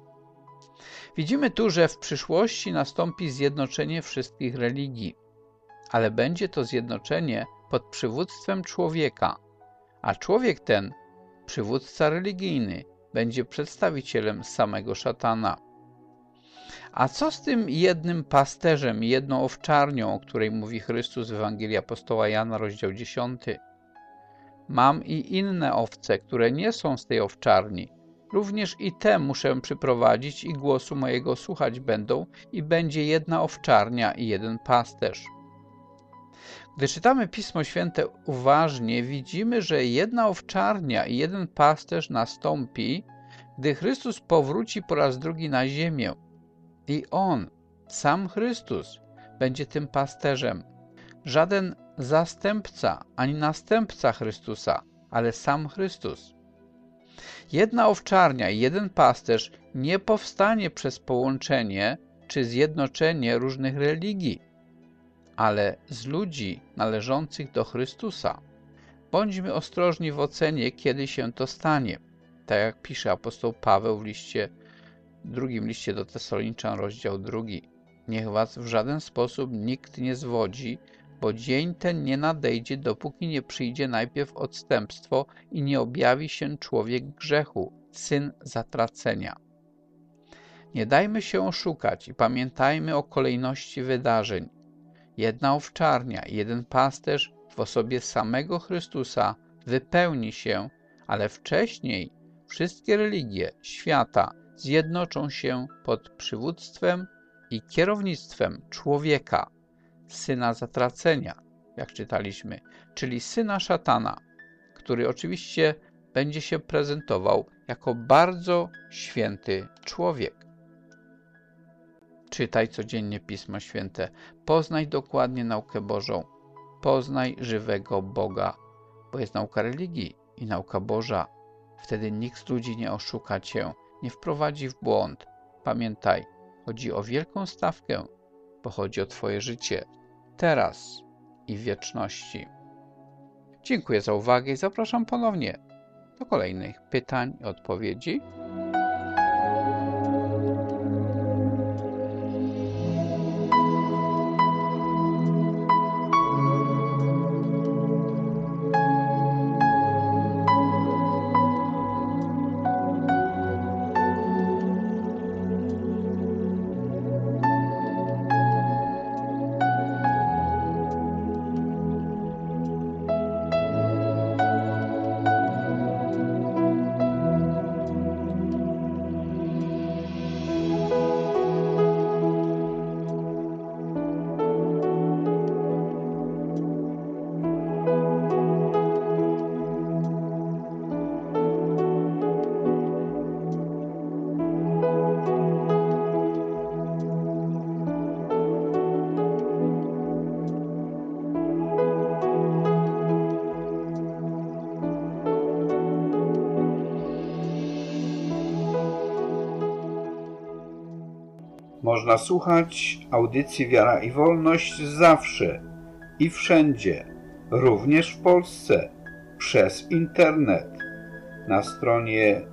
Widzimy tu, że w przyszłości nastąpi zjednoczenie wszystkich religii, ale będzie to zjednoczenie pod przywództwem człowieka, a człowiek ten, przywódca religijny, będzie przedstawicielem samego szatana. A co z tym jednym pasterzem i jedną owczarnią, o której mówi Chrystus w Ewangelii apostoła Jana, rozdział 10? Mam i inne owce, które nie są z tej owczarni. Również i te muszę przyprowadzić i głosu mojego słuchać będą i będzie jedna owczarnia i jeden pasterz. Gdy czytamy Pismo Święte uważnie, widzimy, że jedna owczarnia i jeden pasterz nastąpi, gdy Chrystus powróci po raz drugi na ziemię. I On, sam Chrystus, będzie tym pasterzem. Żaden zastępca ani następca Chrystusa, ale sam Chrystus. Jedna owczarnia i jeden pasterz nie powstanie przez połączenie czy zjednoczenie różnych religii, ale z ludzi należących do Chrystusa. Bądźmy ostrożni w ocenie, kiedy się to stanie. Tak jak pisze apostoł Paweł w drugim liście do Tesaloniczan, rozdział 2. Niech was w żaden sposób nikt nie zwodzi, bo dzień ten nie nadejdzie, dopóki nie przyjdzie najpierw odstępstwo i nie objawi się człowiek grzechu, syn zatracenia. Nie dajmy się oszukać i pamiętajmy o kolejności wydarzeń. Jedna owczarnia i jeden pasterz w osobie samego Chrystusa wypełni się, ale wcześniej wszystkie religie świata zjednoczą się pod przywództwem i kierownictwem człowieka, syna zatracenia, jak czytaliśmy, czyli syna szatana, który oczywiście będzie się prezentował jako bardzo święty człowiek. Czytaj codziennie Pismo Święte, poznaj dokładnie naukę Bożą, poznaj żywego Boga, bo jest nauka religii i nauka Boża. Wtedy nikt z ludzi nie oszuka cię, nie wprowadzi w błąd. Pamiętaj, chodzi o wielką stawkę, bo chodzi o twoje życie, teraz i w wieczności. Dziękuję za uwagę i zapraszam ponownie do kolejnych pytań i odpowiedzi. Można słuchać audycji Wiara i Wolność zawsze i wszędzie, również w Polsce, przez internet na stronie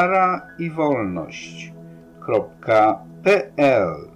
wiaraiwolność.pl.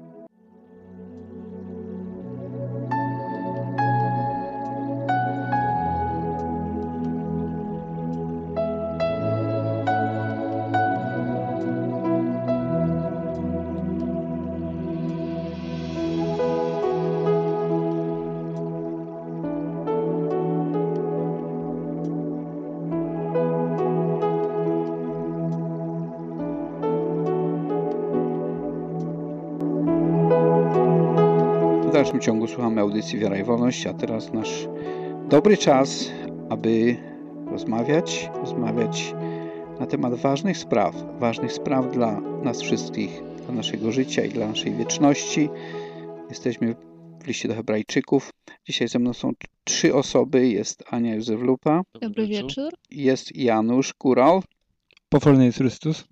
W dalszym ciągu słuchamy audycji Wiara i Wolność, a teraz nasz dobry czas, aby rozmawiać na temat ważnych spraw dla nas wszystkich, dla naszego życia i dla naszej wieczności. Jesteśmy w liście do Hebrajczyków. Dzisiaj ze mną są 3 osoby. Jest Ania Józef Lupa. Dobry wieczór. Jest Janusz Kural. Pochwalony jest Chrystus.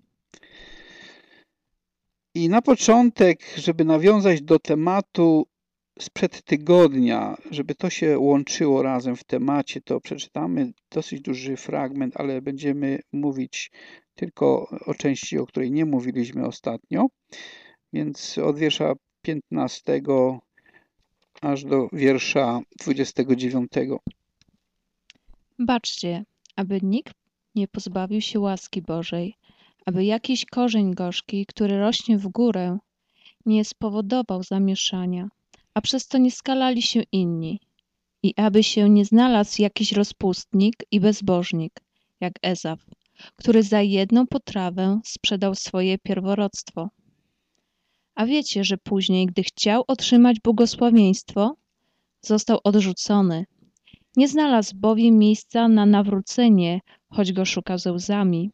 I na początek, żeby nawiązać do tematu sprzed tygodnia, żeby to się łączyło razem w temacie, to przeczytamy dosyć duży fragment, ale będziemy mówić tylko o części, o której nie mówiliśmy ostatnio. Więc od wiersza 15 aż do wiersza 29. Baczcie, aby nikt nie pozbawił się łaski Bożej, aby jakiś korzeń gorzki, który rośnie w górę, nie spowodował zamieszania, a przez to nie skalali się inni. i aby się nie znalazł jakiś rozpustnik i bezbożnik, jak Ezaf, który za jedną potrawę sprzedał swoje pierworództwo. A wiecie, że później, gdy chciał otrzymać błogosławieństwo, został odrzucony. Nie znalazł bowiem miejsca na nawrócenie, choć go szukał ze łzami.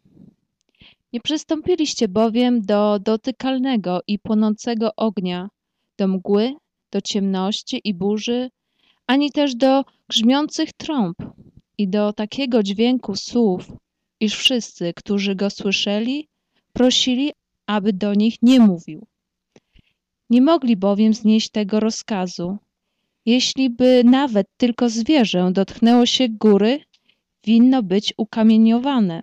Nie przystąpiliście bowiem do dotykalnego i płonącego ognia, do mgły, do ciemności i burzy, ani też do grzmiących trąb i do takiego dźwięku słów, iż wszyscy, którzy go słyszeli, prosili, aby do nich nie mówił. Nie mogli bowiem znieść tego rozkazu. Jeśli by nawet tylko zwierzę dotknęło się góry, winno być ukamieniowane.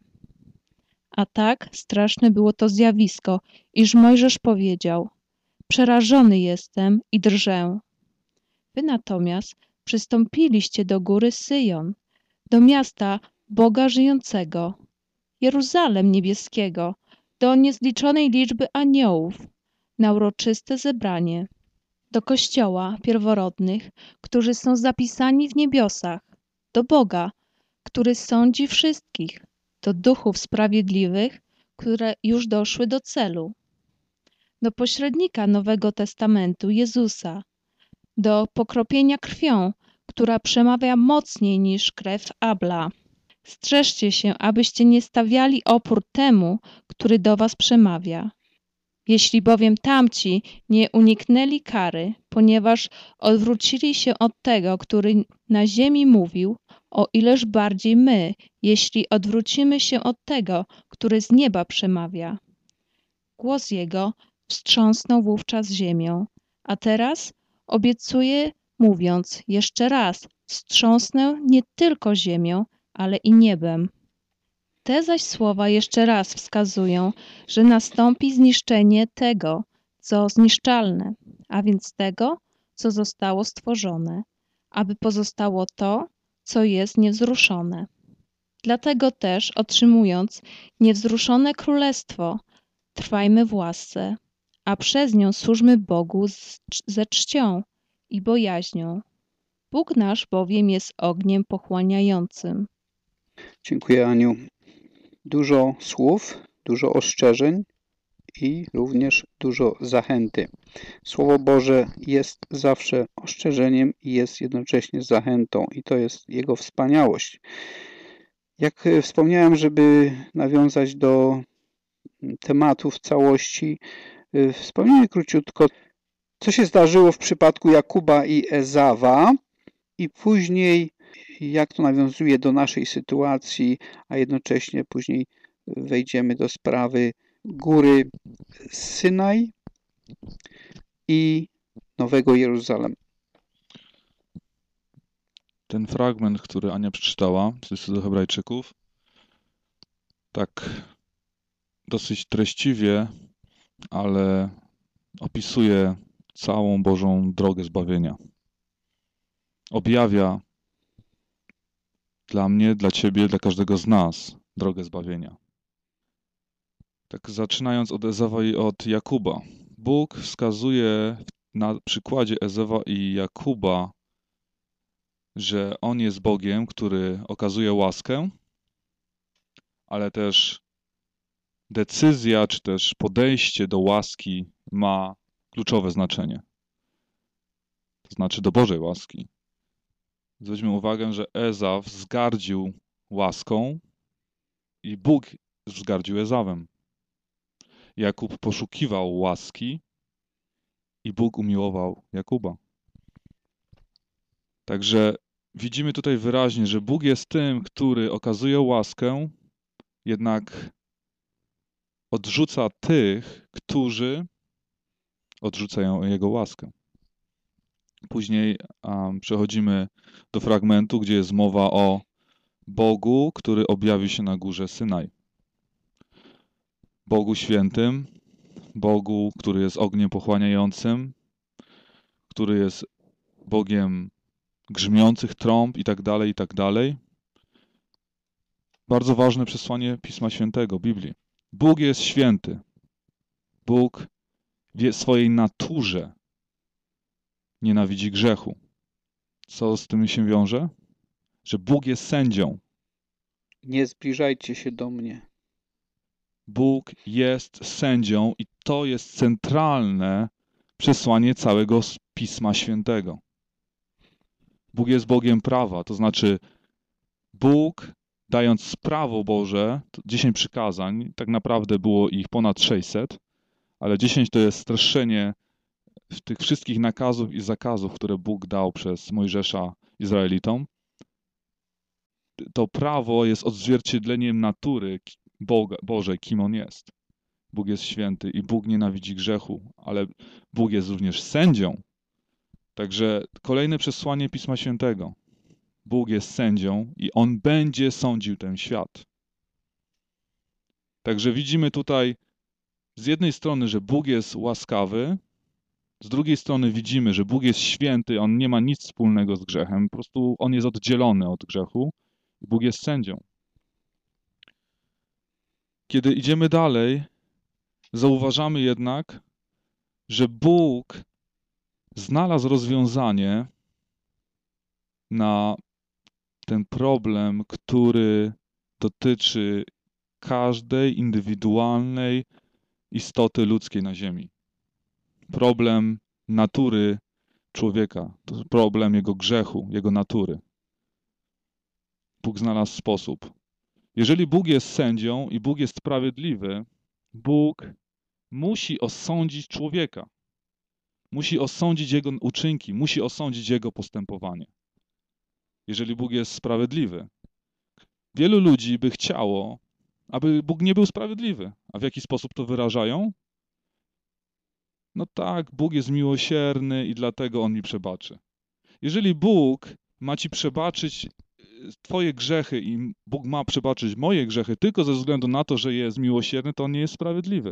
A tak straszne było to zjawisko, iż Mojżesz powiedział: przerażony jestem i drżę. Wy natomiast przystąpiliście do góry Syjon, do miasta Boga żyjącego, Jeruzalem niebieskiego, do niezliczonej liczby aniołów, na uroczyste zebranie, do kościoła pierworodnych, którzy są zapisani w niebiosach, do Boga, który sądzi wszystkich, do duchów sprawiedliwych, które już doszły do celu, do pośrednika Nowego Testamentu Jezusa, do pokropienia krwią, która przemawia mocniej niż krew Abla. Strzeżcie się, abyście nie stawiali opór temu, który do was przemawia. Jeśli bowiem tamci nie uniknęli kary, ponieważ odwrócili się od tego, który na ziemi mówił, o ileż bardziej my, jeśli odwrócimy się od tego, który z nieba przemawia. Głos jego wstrząsnął wówczas ziemią, a teraz obiecuję, mówiąc jeszcze raz, wstrząsnę nie tylko ziemią, ale i niebem. Te zaś słowa jeszcze raz wskazują, że nastąpi zniszczenie tego, co zniszczalne, a więc tego, co zostało stworzone, aby pozostało to, co jest niewzruszone. Dlatego też, otrzymując niewzruszone królestwo, trwajmy w łasce, a przez nią służmy Bogu ze czcią i bojaźnią. Bóg nasz bowiem jest ogniem pochłaniającym. Dziękuję, Aniu. Dużo słów, dużo ostrzeżeń i również dużo zachęty. Słowo Boże jest zawsze ostrzeżeniem i jest jednocześnie zachętą i to jest jego wspaniałość. Jak wspomniałem, żeby nawiązać do tematu w całości, wspomnijmy króciutko, co się zdarzyło w przypadku Jakuba i Ezawa i później jak to nawiązuje do naszej sytuacji, a jednocześnie później wejdziemy do sprawy góry Synaj i Nowego Jeruzalem. Ten fragment, który Ania przeczytała z listu do Hebrajczyków, tak dosyć treściwie, ale opisuje całą Bożą drogę zbawienia. Objawia dla mnie, dla ciebie, dla każdego z nas drogę zbawienia. Tak zaczynając od Ezawa i od Jakuba. Bóg wskazuje na przykładzie Ezawa i Jakuba, że On jest Bogiem, który okazuje łaskę, ale też decyzja, czy też podejście do łaski ma kluczowe znaczenie. To znaczy do Bożej łaski. Zwróćmy uwagę, że Ezaw wzgardził łaską i Bóg wzgardził Ezawem. Jakub poszukiwał łaski i Bóg umiłował Jakuba. Także widzimy tutaj wyraźnie, że Bóg jest tym, który okazuje łaskę, jednak odrzuca tych, którzy odrzucają Jego łaskę. Później przechodzimy do fragmentu, gdzie jest mowa o Bogu, który objawi się na górze Synaj. Bogu świętym, Bogu, który jest ogniem pochłaniającym, który jest Bogiem grzmiących trąb i tak dalej, i tak dalej. Bardzo ważne przesłanie Pisma Świętego, Biblii. Bóg jest święty. Bóg w swojej naturze nienawidzi grzechu. Co z tym się wiąże? Że Bóg jest sędzią. Nie zbliżajcie się do mnie. Bóg jest sędzią i to jest centralne przesłanie całego Pisma Świętego. Bóg jest Bogiem prawa, to znaczy Bóg, dając prawo Boże, 10 przykazań, tak naprawdę było ich ponad 600, ale 10 to jest streszczenie tych wszystkich nakazów i zakazów, które Bóg dał przez Mojżesza Izraelitom. To prawo jest odzwierciedleniem natury Bożej, kim On jest. Bóg jest święty i Bóg nienawidzi grzechu, ale Bóg jest również sędzią. Także kolejne przesłanie Pisma Świętego. Bóg jest sędzią i On będzie sądził ten świat. Także widzimy tutaj z jednej strony, że Bóg jest łaskawy, z drugiej strony widzimy, że Bóg jest święty, On nie ma nic wspólnego z grzechem, po prostu On jest oddzielony od grzechu i Bóg jest sędzią. Kiedy idziemy dalej, zauważamy jednak, że Bóg znalazł rozwiązanie na ten problem, który dotyczy każdej indywidualnej istoty ludzkiej na ziemi. Problem natury człowieka, to problem jego grzechu, jego natury. Bóg znalazł sposób. Jeżeli Bóg jest sędzią i Bóg jest sprawiedliwy, Bóg musi osądzić człowieka. Musi osądzić jego uczynki, musi osądzić jego postępowanie. Jeżeli Bóg jest sprawiedliwy. Wielu ludzi by chciało, aby Bóg nie był sprawiedliwy. A w jaki sposób to wyrażają? No tak, Bóg jest miłosierny i dlatego On mi przebaczy. Jeżeli Bóg ma ci przebaczyć twoje grzechy i Bóg ma przebaczyć moje grzechy tylko ze względu na to, że jest miłosierny, to On nie jest sprawiedliwy.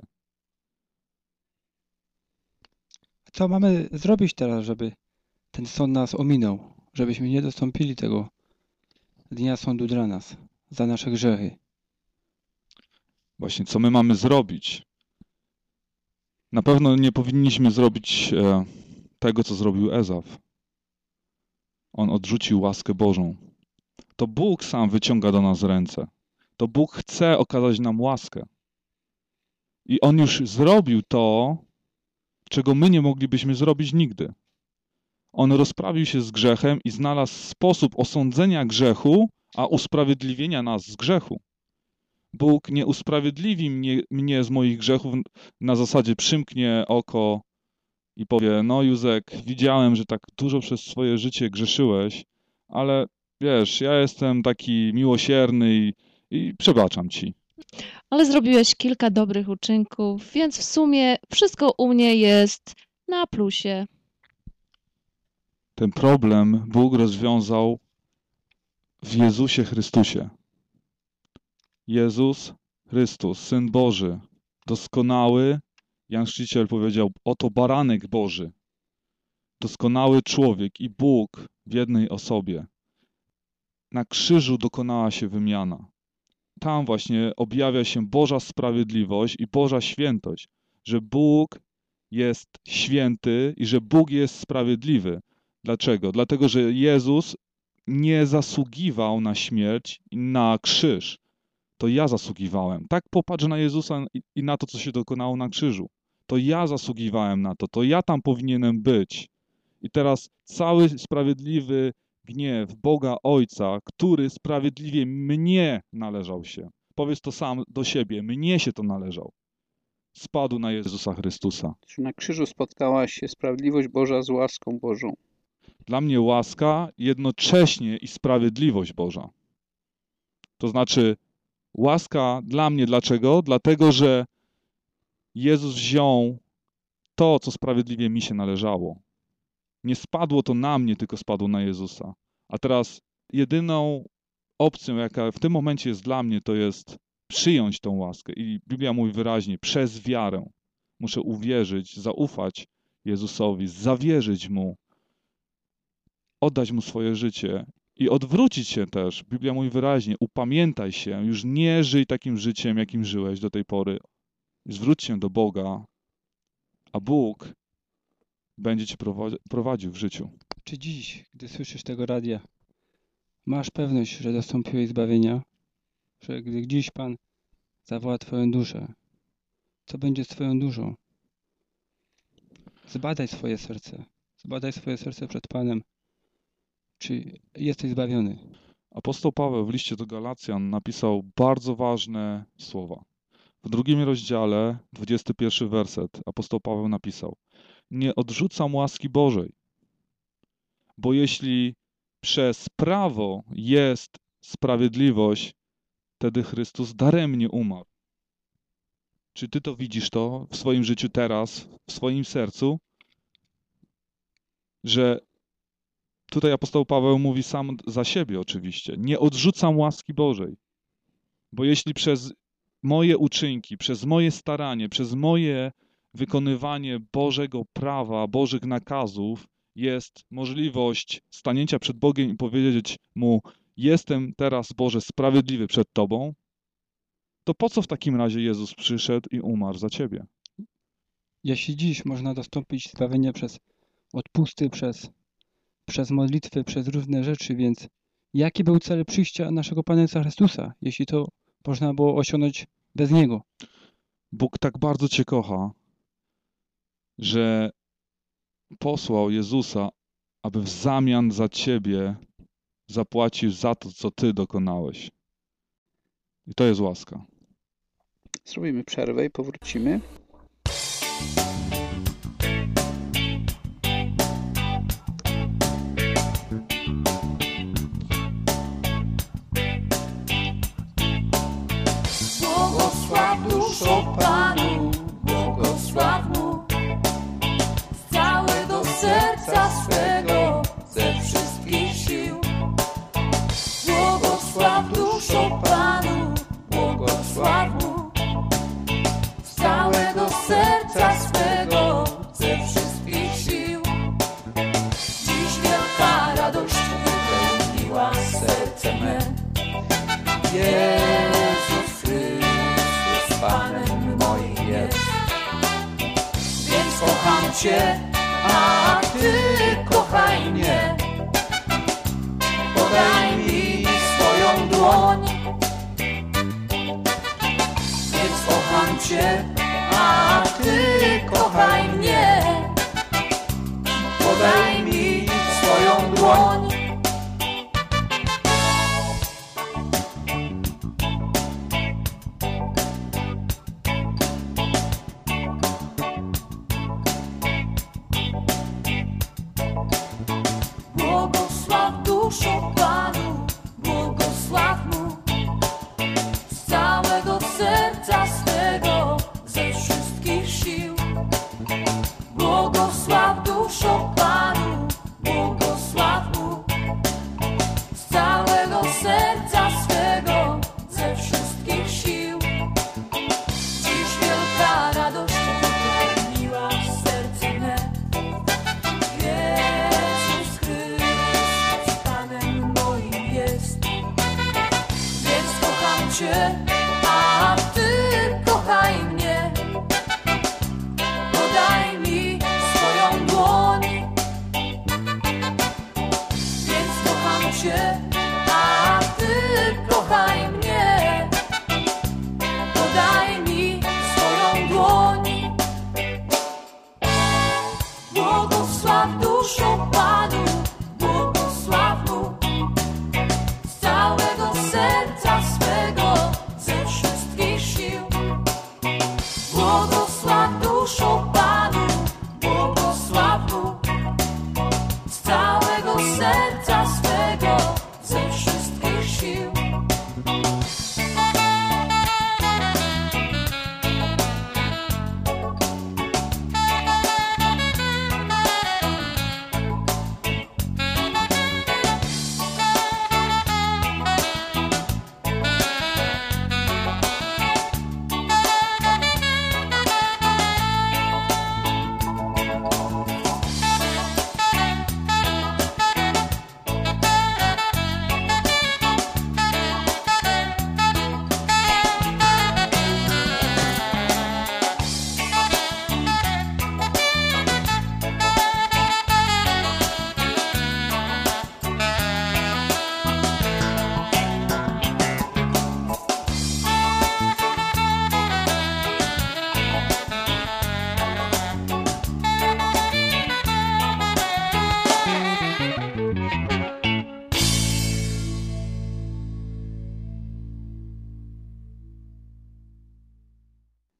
Co mamy zrobić teraz, żeby ten sąd nas ominął? Żebyśmy nie dostąpili tego dnia sądu dla nas, za nasze grzechy. Właśnie, co my mamy zrobić? Na pewno nie powinniśmy zrobić tego, co zrobił Ezaf. On odrzucił łaskę Bożą. To Bóg sam wyciąga do nas ręce. To Bóg chce okazać nam łaskę. I On już zrobił to, czego my nie moglibyśmy zrobić nigdy. On rozprawił się z grzechem i znalazł sposób osądzenia grzechu, a usprawiedliwienia nas z grzechu. Bóg nie usprawiedliwi mnie z moich grzechów na zasadzie przymknie oko i powie, no Józek, widziałem, że tak dużo przez swoje życie grzeszyłeś, ale wiesz, ja jestem taki miłosierny i przebaczam ci. Ale zrobiłeś kilka dobrych uczynków, więc w sumie wszystko u mnie jest na plusie. Ten problem Bóg rozwiązał w Jezusie Chrystusie. Jezus Chrystus, Syn Boży, doskonały, Jan Chrzciciel powiedział, oto baranek Boży, doskonały człowiek i Bóg w jednej osobie. Na krzyżu dokonała się wymiana. Tam właśnie objawia się Boża sprawiedliwość i Boża świętość, że Bóg jest święty i że Bóg jest sprawiedliwy. Dlaczego? Dlatego, że Jezus nie zasługiwał na śmierć i na krzyż. To ja zasługiwałem. Tak popatrz na Jezusa i na to, co się dokonało na krzyżu. To ja zasługiwałem na to. To ja tam powinienem być. I teraz cały sprawiedliwy gniew Boga Ojca, który sprawiedliwie mnie należał się. Powiedz to sam do siebie. Mnie się to należał. Spadł na Jezusa Chrystusa. Na krzyżu spotkała się sprawiedliwość Boża z łaską Bożą. Dla mnie łaska jednocześnie i sprawiedliwość Boża. To znaczy łaska dla mnie. Dlaczego? Dlatego, że Jezus wziął to, co sprawiedliwie mi się należało. Nie spadło to na mnie, tylko spadło na Jezusa. A teraz jedyną opcją, jaka w tym momencie jest dla mnie, to jest przyjąć tą łaskę. I Biblia mówi wyraźnie, przez wiarę. Muszę uwierzyć, zaufać Jezusowi, zawierzyć Mu, oddać Mu swoje życie i odwrócić się też. Biblia mówi wyraźnie, upamiętaj się, już nie żyj takim życiem, jakim żyłeś do tej pory. Zwróć się do Boga, a Bóg będzie cię prowadził w życiu. Czy dziś, gdy słyszysz tego radia, masz pewność, że dostąpiłeś zbawienia? Że gdy dziś Pan zawoła Twoją duszę, co będzie z Twoją duszą? Zbadaj swoje serce. Zbadaj swoje serce przed Panem. Czy jesteś zbawiony? Apostoł Paweł w liście do Galacjan napisał bardzo ważne słowa. W 2 rozdziale, 21 werset, apostoł Paweł napisał: nie odrzucam łaski Bożej, bo jeśli przez prawo jest sprawiedliwość, wtedy Chrystus daremnie umarł. Czy ty to widzisz to w swoim życiu teraz, w swoim sercu, że tutaj apostoł Paweł mówi sam za siebie oczywiście: nie odrzucam łaski Bożej, bo jeśli przez moje uczynki, przez moje staranie, przez moje wykonywanie Bożego prawa, Bożych nakazów jest możliwość stanięcia przed Bogiem i powiedzieć Mu: jestem teraz, Boże, sprawiedliwy przed Tobą, to po co w takim razie Jezus przyszedł i umarł za Ciebie? Jeśli dziś można dostąpić zbawienia przez odpusty, przez modlitwy, przez różne rzeczy, więc jaki był cel przyjścia naszego Pana Jezusa Chrystusa, jeśli to można było osiągnąć bez Niego? Bóg tak bardzo Cię kocha, że posłał Jezusa, aby w zamian za Ciebie zapłacił za to, co Ty dokonałeś. I to jest łaska. Zrobimy przerwę i powrócimy. Błogosław duszo Panu, błogosław Mu z całego serca swego, ze wszystkich sił. Błogosław duszo Panu, błogosław Mu z całego serca swego, ze wszystkich sił. Dziś wielka radość wypełniła serce me. Jezus Chrystus Panem moim jest. Więc kocham Cię, a Ty kochaj mnie. Podaj mi swoją dłoń. Więc kocham Cię, a Ty kochaj mnie. Podaj mi swoją dłoń. Błogosław duszo Panu, błogosław Mu z całego serca swego, ze wszystkich sił.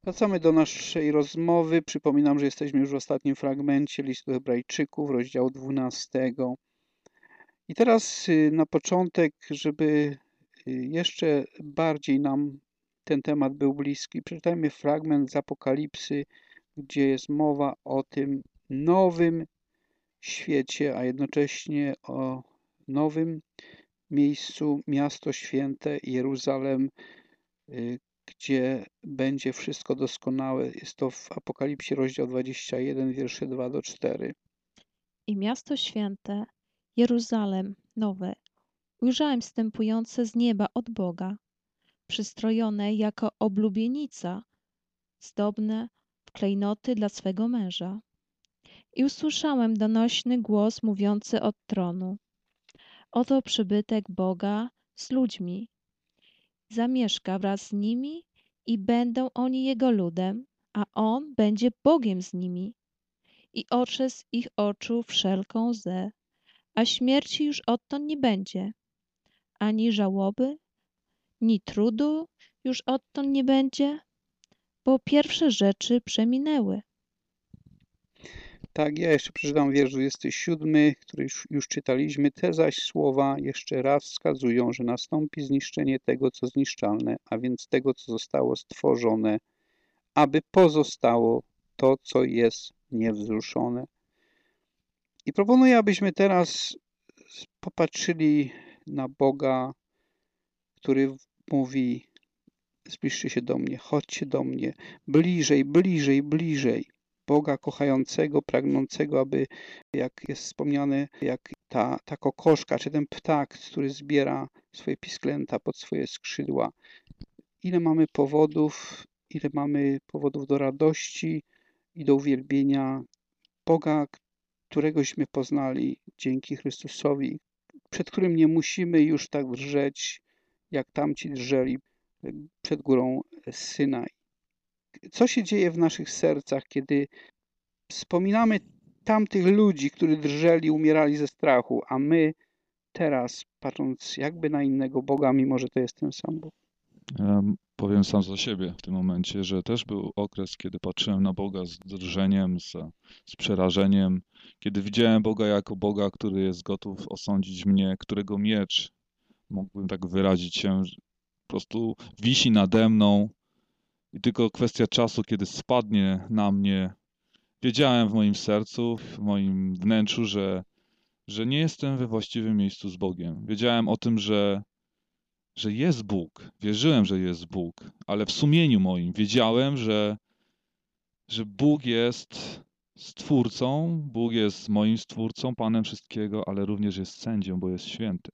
Wracamy do naszej rozmowy. Przypominam, że jesteśmy już w ostatnim fragmencie listu Hebrajczyków, rozdziału 12. I teraz na początek, żeby jeszcze bardziej nam ten temat był bliski, przeczytajmy fragment z Apokalipsy, gdzie jest mowa o tym nowym świecie, a jednocześnie o nowym miejscu, miasto święte Jeruzalem, gdzie będzie wszystko doskonałe. Jest to w Apokalipsie rozdział 21, wiersze 2-4. I miasto święte, Jeruzalem nowe, ujrzałem wstępujące z nieba od Boga, przystrojone jako oblubienica, zdobne w klejnoty dla swego męża. I usłyszałem donośny głos mówiący od tronu. Oto przybytek Boga z ludźmi. Zamieszka wraz z nimi i będą oni Jego ludem, a On będzie Bogiem z nimi. I otrze z ich oczu wszelką łzę, a śmierci już odtąd nie będzie, ani żałoby, ni trudu już odtąd nie będzie, bo pierwsze rzeczy przeminęły. Tak, ja jeszcze przeczytam wiersz 27, który już czytaliśmy. Te zaś słowa jeszcze raz wskazują, że nastąpi zniszczenie tego, co zniszczalne, a więc tego, co zostało stworzone, aby pozostało to, co jest niewzruszone. I proponuję, abyśmy teraz popatrzyli na Boga, który mówi: zbliżcie się do mnie, chodźcie do mnie, bliżej, bliżej, bliżej. Boga kochającego, pragnącego, aby, jak jest wspomniane, jak ta kokoszka, czy ten ptak, który zbiera swoje pisklęta pod swoje skrzydła. Ile mamy powodów do radości i do uwielbienia Boga, któregośmy poznali dzięki Chrystusowi, przed którym nie musimy już tak drżeć, jak tamci drżeli przed górą Synaj. Co się dzieje w naszych sercach, kiedy wspominamy tamtych ludzi, którzy drżeli, umierali ze strachu, a my teraz, patrząc jakby na innego Boga, mimo że to jest ten sam Bóg? Powiem sam za siebie w tym momencie, że też był okres, kiedy patrzyłem na Boga z drżeniem, z przerażeniem, kiedy widziałem Boga jako Boga, który jest gotów osądzić mnie, którego miecz, mógłbym tak wyrazić się, po prostu wisi nade mną i tylko kwestia czasu, kiedy spadnie na mnie. Wiedziałem w moim sercu, w moim wnętrzu, że nie jestem we właściwym miejscu z Bogiem. Wiedziałem o tym, że jest Bóg. Wierzyłem, że jest Bóg, ale w sumieniu moim wiedziałem, że Bóg jest Stwórcą, Bóg jest moim Stwórcą, Panem wszystkiego, ale również jest sędzią, bo jest święty.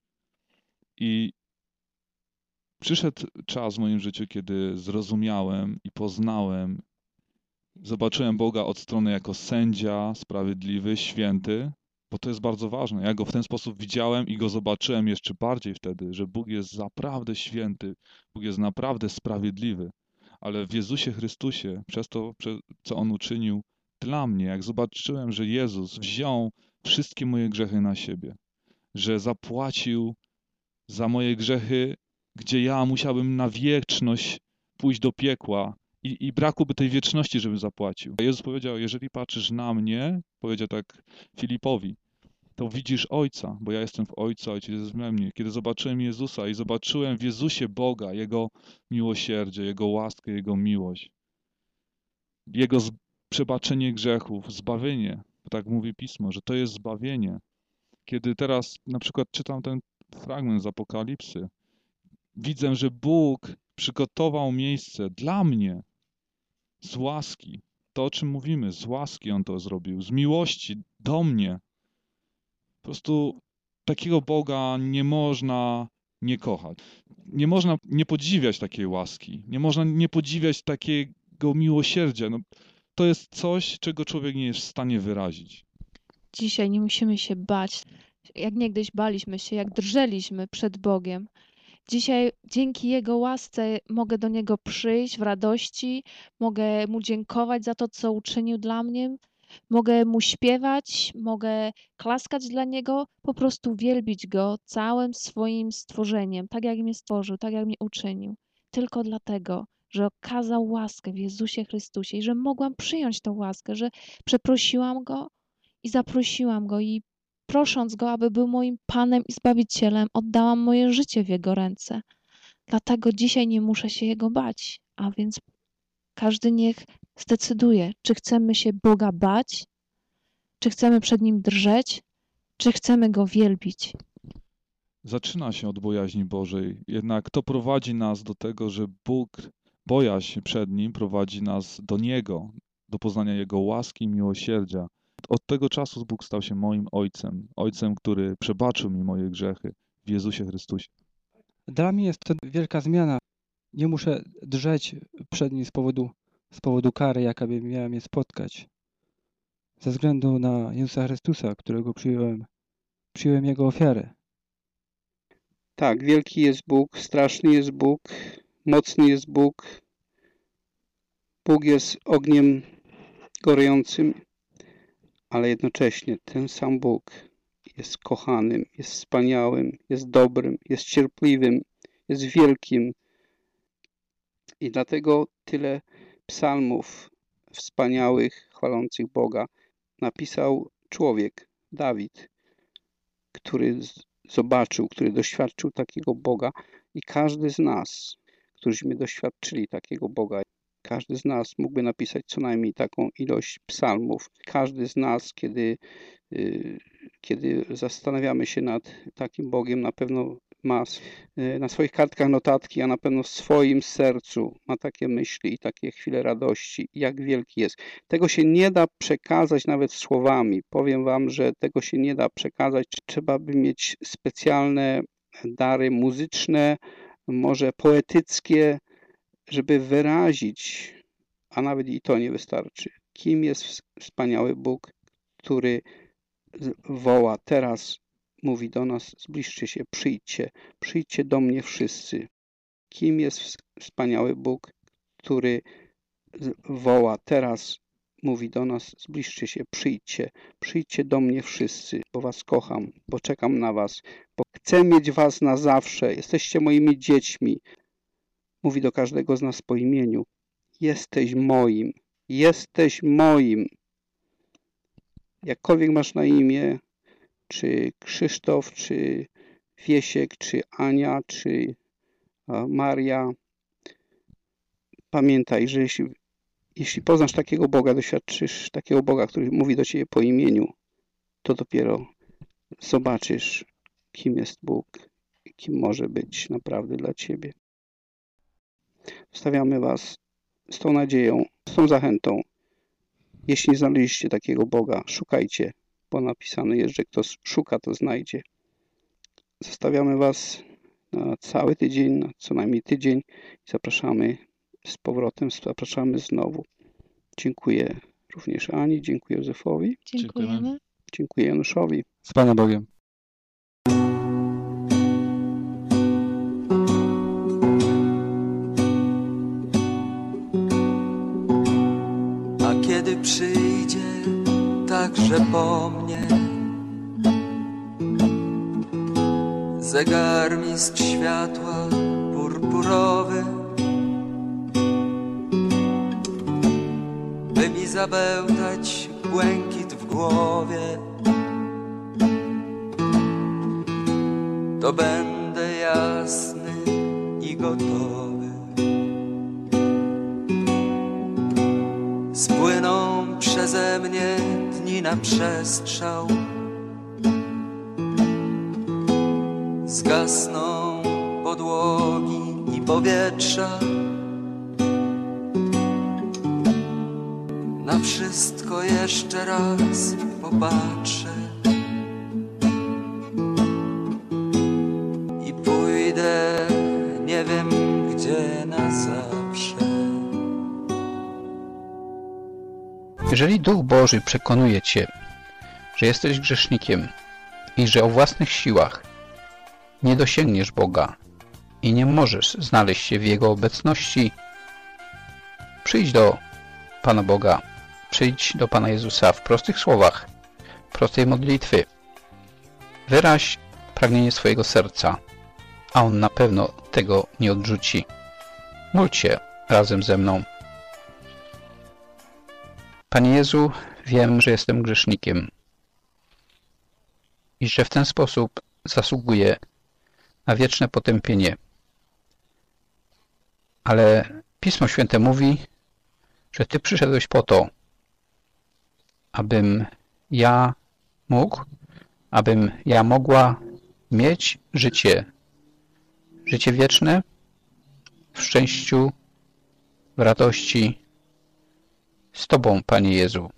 I przyszedł czas w moim życiu, kiedy zrozumiałem i poznałem, zobaczyłem Boga od strony jako sędzia, sprawiedliwy, święty, bo to jest bardzo ważne. Ja Go w ten sposób widziałem i Go zobaczyłem jeszcze bardziej wtedy, że Bóg jest naprawdę święty, Bóg jest naprawdę sprawiedliwy. Ale w Jezusie Chrystusie, przez to, co On uczynił dla mnie, jak zobaczyłem, że Jezus wziął wszystkie moje grzechy na siebie, że zapłacił za moje grzechy, gdzie ja musiałbym na wieczność pójść do piekła i brakłoby tej wieczności, żebym zapłacił. Jezus powiedział: jeżeli patrzysz na mnie, powiedział tak Filipowi, to widzisz Ojca, bo ja jestem w Ojcu, Ojciec jest we mnie. Kiedy zobaczyłem Jezusa i zobaczyłem w Jezusie Boga, Jego miłosierdzie, Jego łaskę, Jego miłość, Jego przebaczenie grzechów, zbawienie, bo tak mówi Pismo, że to jest zbawienie. Kiedy teraz na przykład czytam ten fragment z Apokalipsy, widzę, że Bóg przygotował miejsce dla mnie z łaski. To, o czym mówimy, z łaski On to zrobił, z miłości do mnie. Po prostu takiego Boga nie można nie kochać. Nie można nie podziwiać takiej łaski. Nie można nie podziwiać takiego miłosierdzia. No, to jest coś, czego człowiek nie jest w stanie wyrazić. Dzisiaj nie musimy się bać, jak niegdyś baliśmy się, jak drżeliśmy przed Bogiem. Dzisiaj dzięki Jego łasce mogę do Niego przyjść w radości, mogę Mu dziękować za to, co uczynił dla mnie, mogę Mu śpiewać, mogę klaskać dla Niego, po prostu wielbić Go całym swoim stworzeniem, tak jak mnie stworzył, tak jak mnie uczynił. Tylko dlatego, że okazał łaskę w Jezusie Chrystusie i że mogłam przyjąć tę łaskę, że przeprosiłam Go i zaprosiłam Go i prosząc Go, aby był moim Panem i Zbawicielem, oddałam moje życie w Jego ręce. Dlatego dzisiaj nie muszę się Jego bać, a więc każdy niech zdecyduje, czy chcemy się Boga bać, czy chcemy przed Nim drżeć, czy chcemy Go wielbić. Zaczyna się od bojaźni Bożej, jednak to prowadzi nas do tego, że Bóg, bojaźń przed Nim, prowadzi nas do Niego, do poznania Jego łaski i miłosierdzia. Od tego czasu Bóg stał się moim Ojcem, Ojcem, który przebaczył mi moje grzechy w Jezusie Chrystusie. Dla mnie jest to wielka zmiana. Nie muszę drżeć przed Nim z powodu kary, jaka by miała mnie spotkać. Ze względu na Jezusa Chrystusa, którego przyjąłem Jego ofiarę. Tak, wielki jest Bóg, straszny jest Bóg, mocny jest Bóg. Bóg jest ogniem gorejącym, ale jednocześnie ten sam Bóg jest kochanym, jest wspaniałym, jest dobrym, jest cierpliwym, jest wielkim. I dlatego tyle psalmów wspaniałych, chwalących Boga napisał człowiek, Dawid, który zobaczył, który doświadczył takiego Boga i każdy z nas, którzyśmy doświadczyli takiego Boga, każdy z nas mógłby napisać co najmniej taką ilość psalmów. Każdy z nas, kiedy zastanawiamy się nad takim Bogiem, na pewno ma na swoich kartkach notatki, a na pewno w swoim sercu ma takie myśli i takie chwile radości, jak wielki jest. Tego się nie da przekazać nawet słowami. Powiem wam, że tego się nie da przekazać. Trzeba by mieć specjalne dary muzyczne, może poetyckie, żeby wyrazić, a nawet i to nie wystarczy, kim jest wspaniały Bóg, który woła teraz, mówi do nas, zbliżcie się, przyjdźcie do mnie wszyscy. Kim jest wspaniały Bóg, który woła teraz, mówi do nas, zbliżcie się, przyjdźcie do mnie wszyscy, bo was kocham, bo czekam na was, bo chcę mieć was na zawsze, jesteście moimi dziećmi. Mówi do każdego z nas po imieniu. Jesteś moim, jesteś moim. Jakkolwiek masz na imię, czy Krzysztof, czy Wiesiek, czy Ania, czy Maria, pamiętaj, że jeśli poznasz takiego Boga, doświadczysz takiego Boga, który mówi do ciebie po imieniu, to dopiero zobaczysz, kim jest Bóg, kim może być naprawdę dla ciebie. Zostawiamy was z tą nadzieją, z tą zachętą. Jeśli nie znaleźliście takiego Boga, szukajcie, bo napisane jest, że kto szuka, to znajdzie. Zostawiamy was na cały tydzień, na co najmniej tydzień i zapraszamy z powrotem, zapraszamy znowu. Dziękuję również Ani, dziękuję Józefowi. Dziękujemy. Dziękuję Januszowi. Z Panem Bogiem. Kiedy przyjdzie także po mnie zegarmistrz światła purpurowy, by mi zabełtać błękit w głowie, to będę jasny i gotowy. Spłyną przeze mnie dni na przestrzał, zgasną podłogi i powietrza. Na wszystko jeszcze raz popatrzę i pójdę nie wiem gdzie na zawsze. Jeżeli Duch Boży przekonuje cię, że jesteś grzesznikiem i że o własnych siłach nie dosięgniesz Boga i nie możesz znaleźć się w Jego obecności, przyjdź do Pana Boga, przyjdź do Pana Jezusa w prostych słowach, prostej modlitwy. Wyraź pragnienie swojego serca, a On na pewno tego nie odrzuci. Módl się razem ze mną. Panie Jezu, wiem, że jestem grzesznikiem i że w ten sposób zasługuję na wieczne potępienie. Ale Pismo Święte mówi, że Ty przyszedłeś po to, abym ja mógł, abym ja mogła mieć życie wieczne w szczęściu, w radości z Tobą, Panie Jezu.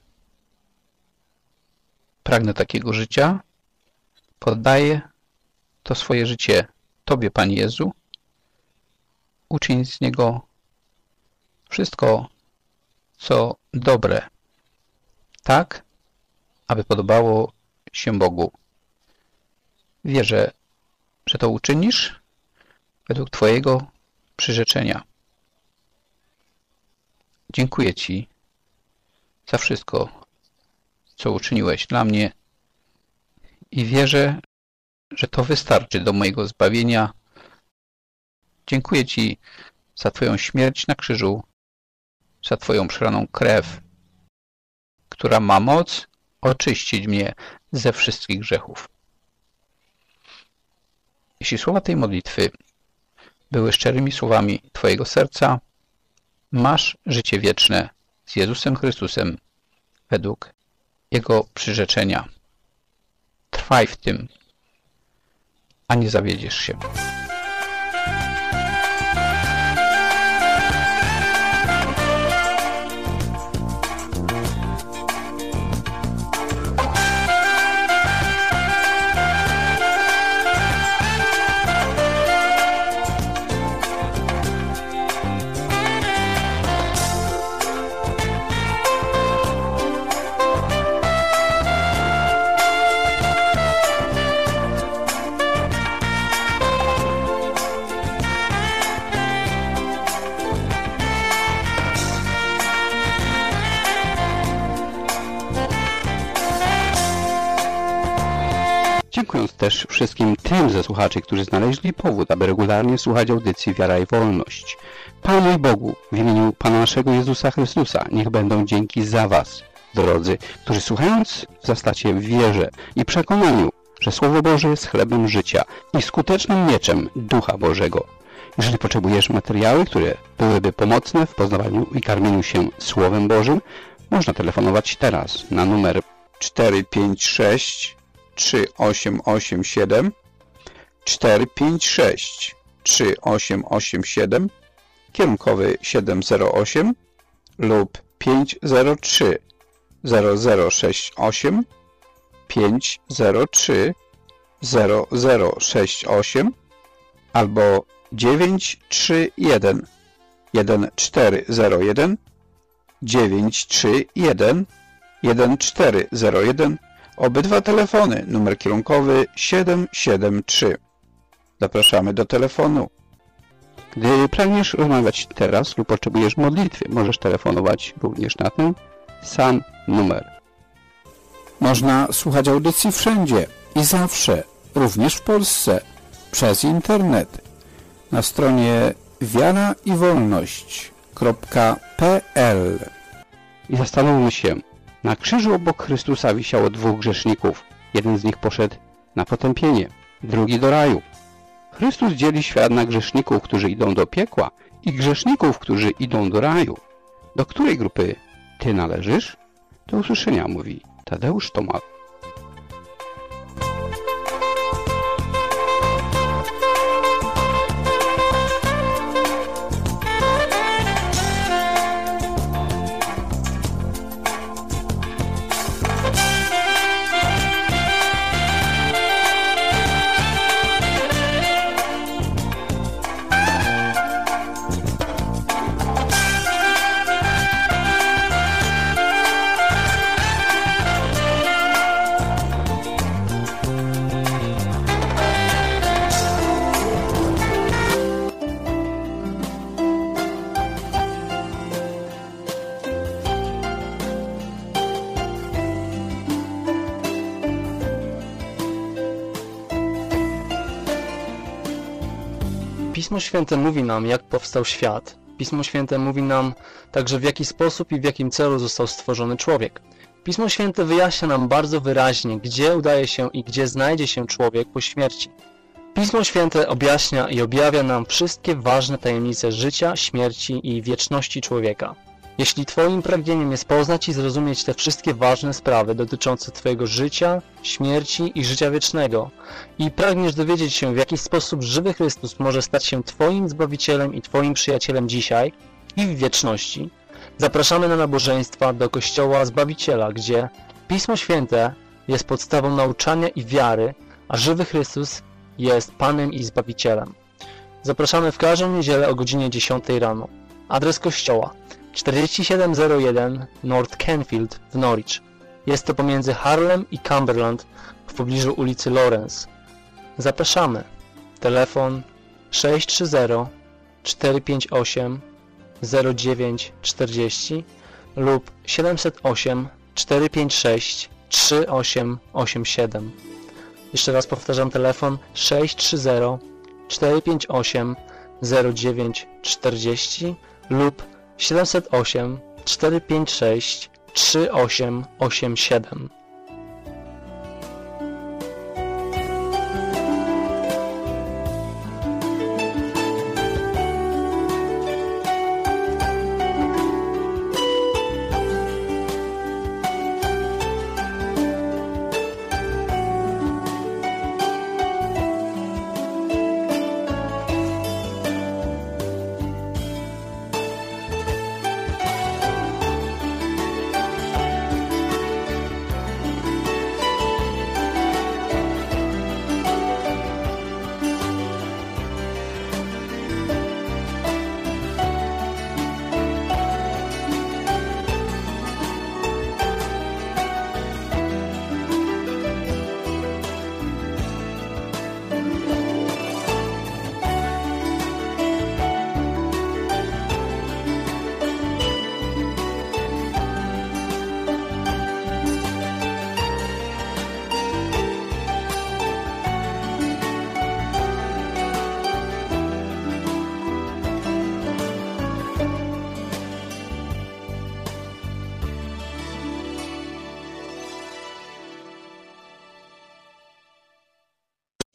Pragnę takiego życia, poddaję to swoje życie Tobie, Panie Jezu. Uczyń z niego wszystko, co dobre, tak, aby podobało się Bogu. Wierzę, że to uczynisz według Twojego przyrzeczenia. Dziękuję Ci za wszystko, co uczyniłeś dla mnie i wierzę, że to wystarczy do mojego zbawienia. Dziękuję Ci za Twoją śmierć na krzyżu, za Twoją przelaną krew, która ma moc oczyścić mnie ze wszystkich grzechów. Jeśli słowa tej modlitwy były szczerymi słowami Twojego serca, masz życie wieczne z Jezusem Chrystusem według Jego przyrzeczenia. Trwaj w tym, a nie zawiedziesz się. Dziękując też wszystkim tym ze słuchaczy, którzy znaleźli powód, aby regularnie słuchać audycji Wiara i Wolność. Panu i Bogu, w imieniu Pana naszego Jezusa Chrystusa, niech będą dzięki za Was, drodzy, którzy słuchając wzrastacie w wierze i przekonaniu, że Słowo Boże jest chlebem życia i skutecznym mieczem Ducha Bożego. Jeżeli potrzebujesz materiały, które byłyby pomocne w poznawaniu i karmieniu się Słowem Bożym, można telefonować teraz na numer 456 3887 456 3887 kierunkowy 708 lub 503 0068 503 0068 albo 931 1401 931 1401. Obydwa telefony, numer kierunkowy 773. Zapraszamy do telefonu. Gdy pragniesz rozmawiać teraz lub potrzebujesz modlitwy, możesz telefonować również na ten sam numer. Można słuchać audycji wszędzie i zawsze, również w Polsce, przez internet. Na stronie wiaraiwolność.pl. I zastanówmy się, na krzyżu obok Chrystusa wisiało dwóch grzeszników. Jeden z nich poszedł na potępienie, drugi do raju. Chrystus dzieli świat na grzeszników, którzy idą do piekła i grzeszników, którzy idą do raju. Do której grupy Ty należysz? Do usłyszenia, mówi Tadeusz Tomal. Pismo Święte mówi nam, jak powstał świat Pismo Święte mówi nam także, w jaki sposób i w jakim celu został stworzony człowiek. Pismo Święte wyjaśnia nam bardzo wyraźnie, gdzie udaje się i gdzie znajdzie się człowiek po śmierci. Pismo Święte objaśnia i objawia nam wszystkie ważne tajemnice życia, śmierci i wieczności człowieka. Jeśli Twoim pragnieniem jest poznać i zrozumieć te wszystkie ważne sprawy dotyczące Twojego życia, śmierci i życia wiecznego i pragniesz dowiedzieć się, w jaki sposób żywy Chrystus może stać się Twoim Zbawicielem i Twoim przyjacielem dzisiaj i w wieczności, zapraszamy na nabożeństwa do Kościoła Zbawiciela, gdzie Pismo Święte jest podstawą nauczania i wiary, a żywy Chrystus jest Panem i Zbawicielem. Zapraszamy w każdą niedzielę o godzinie 10 rano. Adres kościoła: 4701 North Canfield w Norwich. Jest to pomiędzy Harlem i Cumberland w pobliżu ulicy Lawrence. Zapraszamy. Telefon 630 458 0940 lub 708 456 3887. Jeszcze raz powtarzam, telefon 630 458 0940 lub 708 456 3887.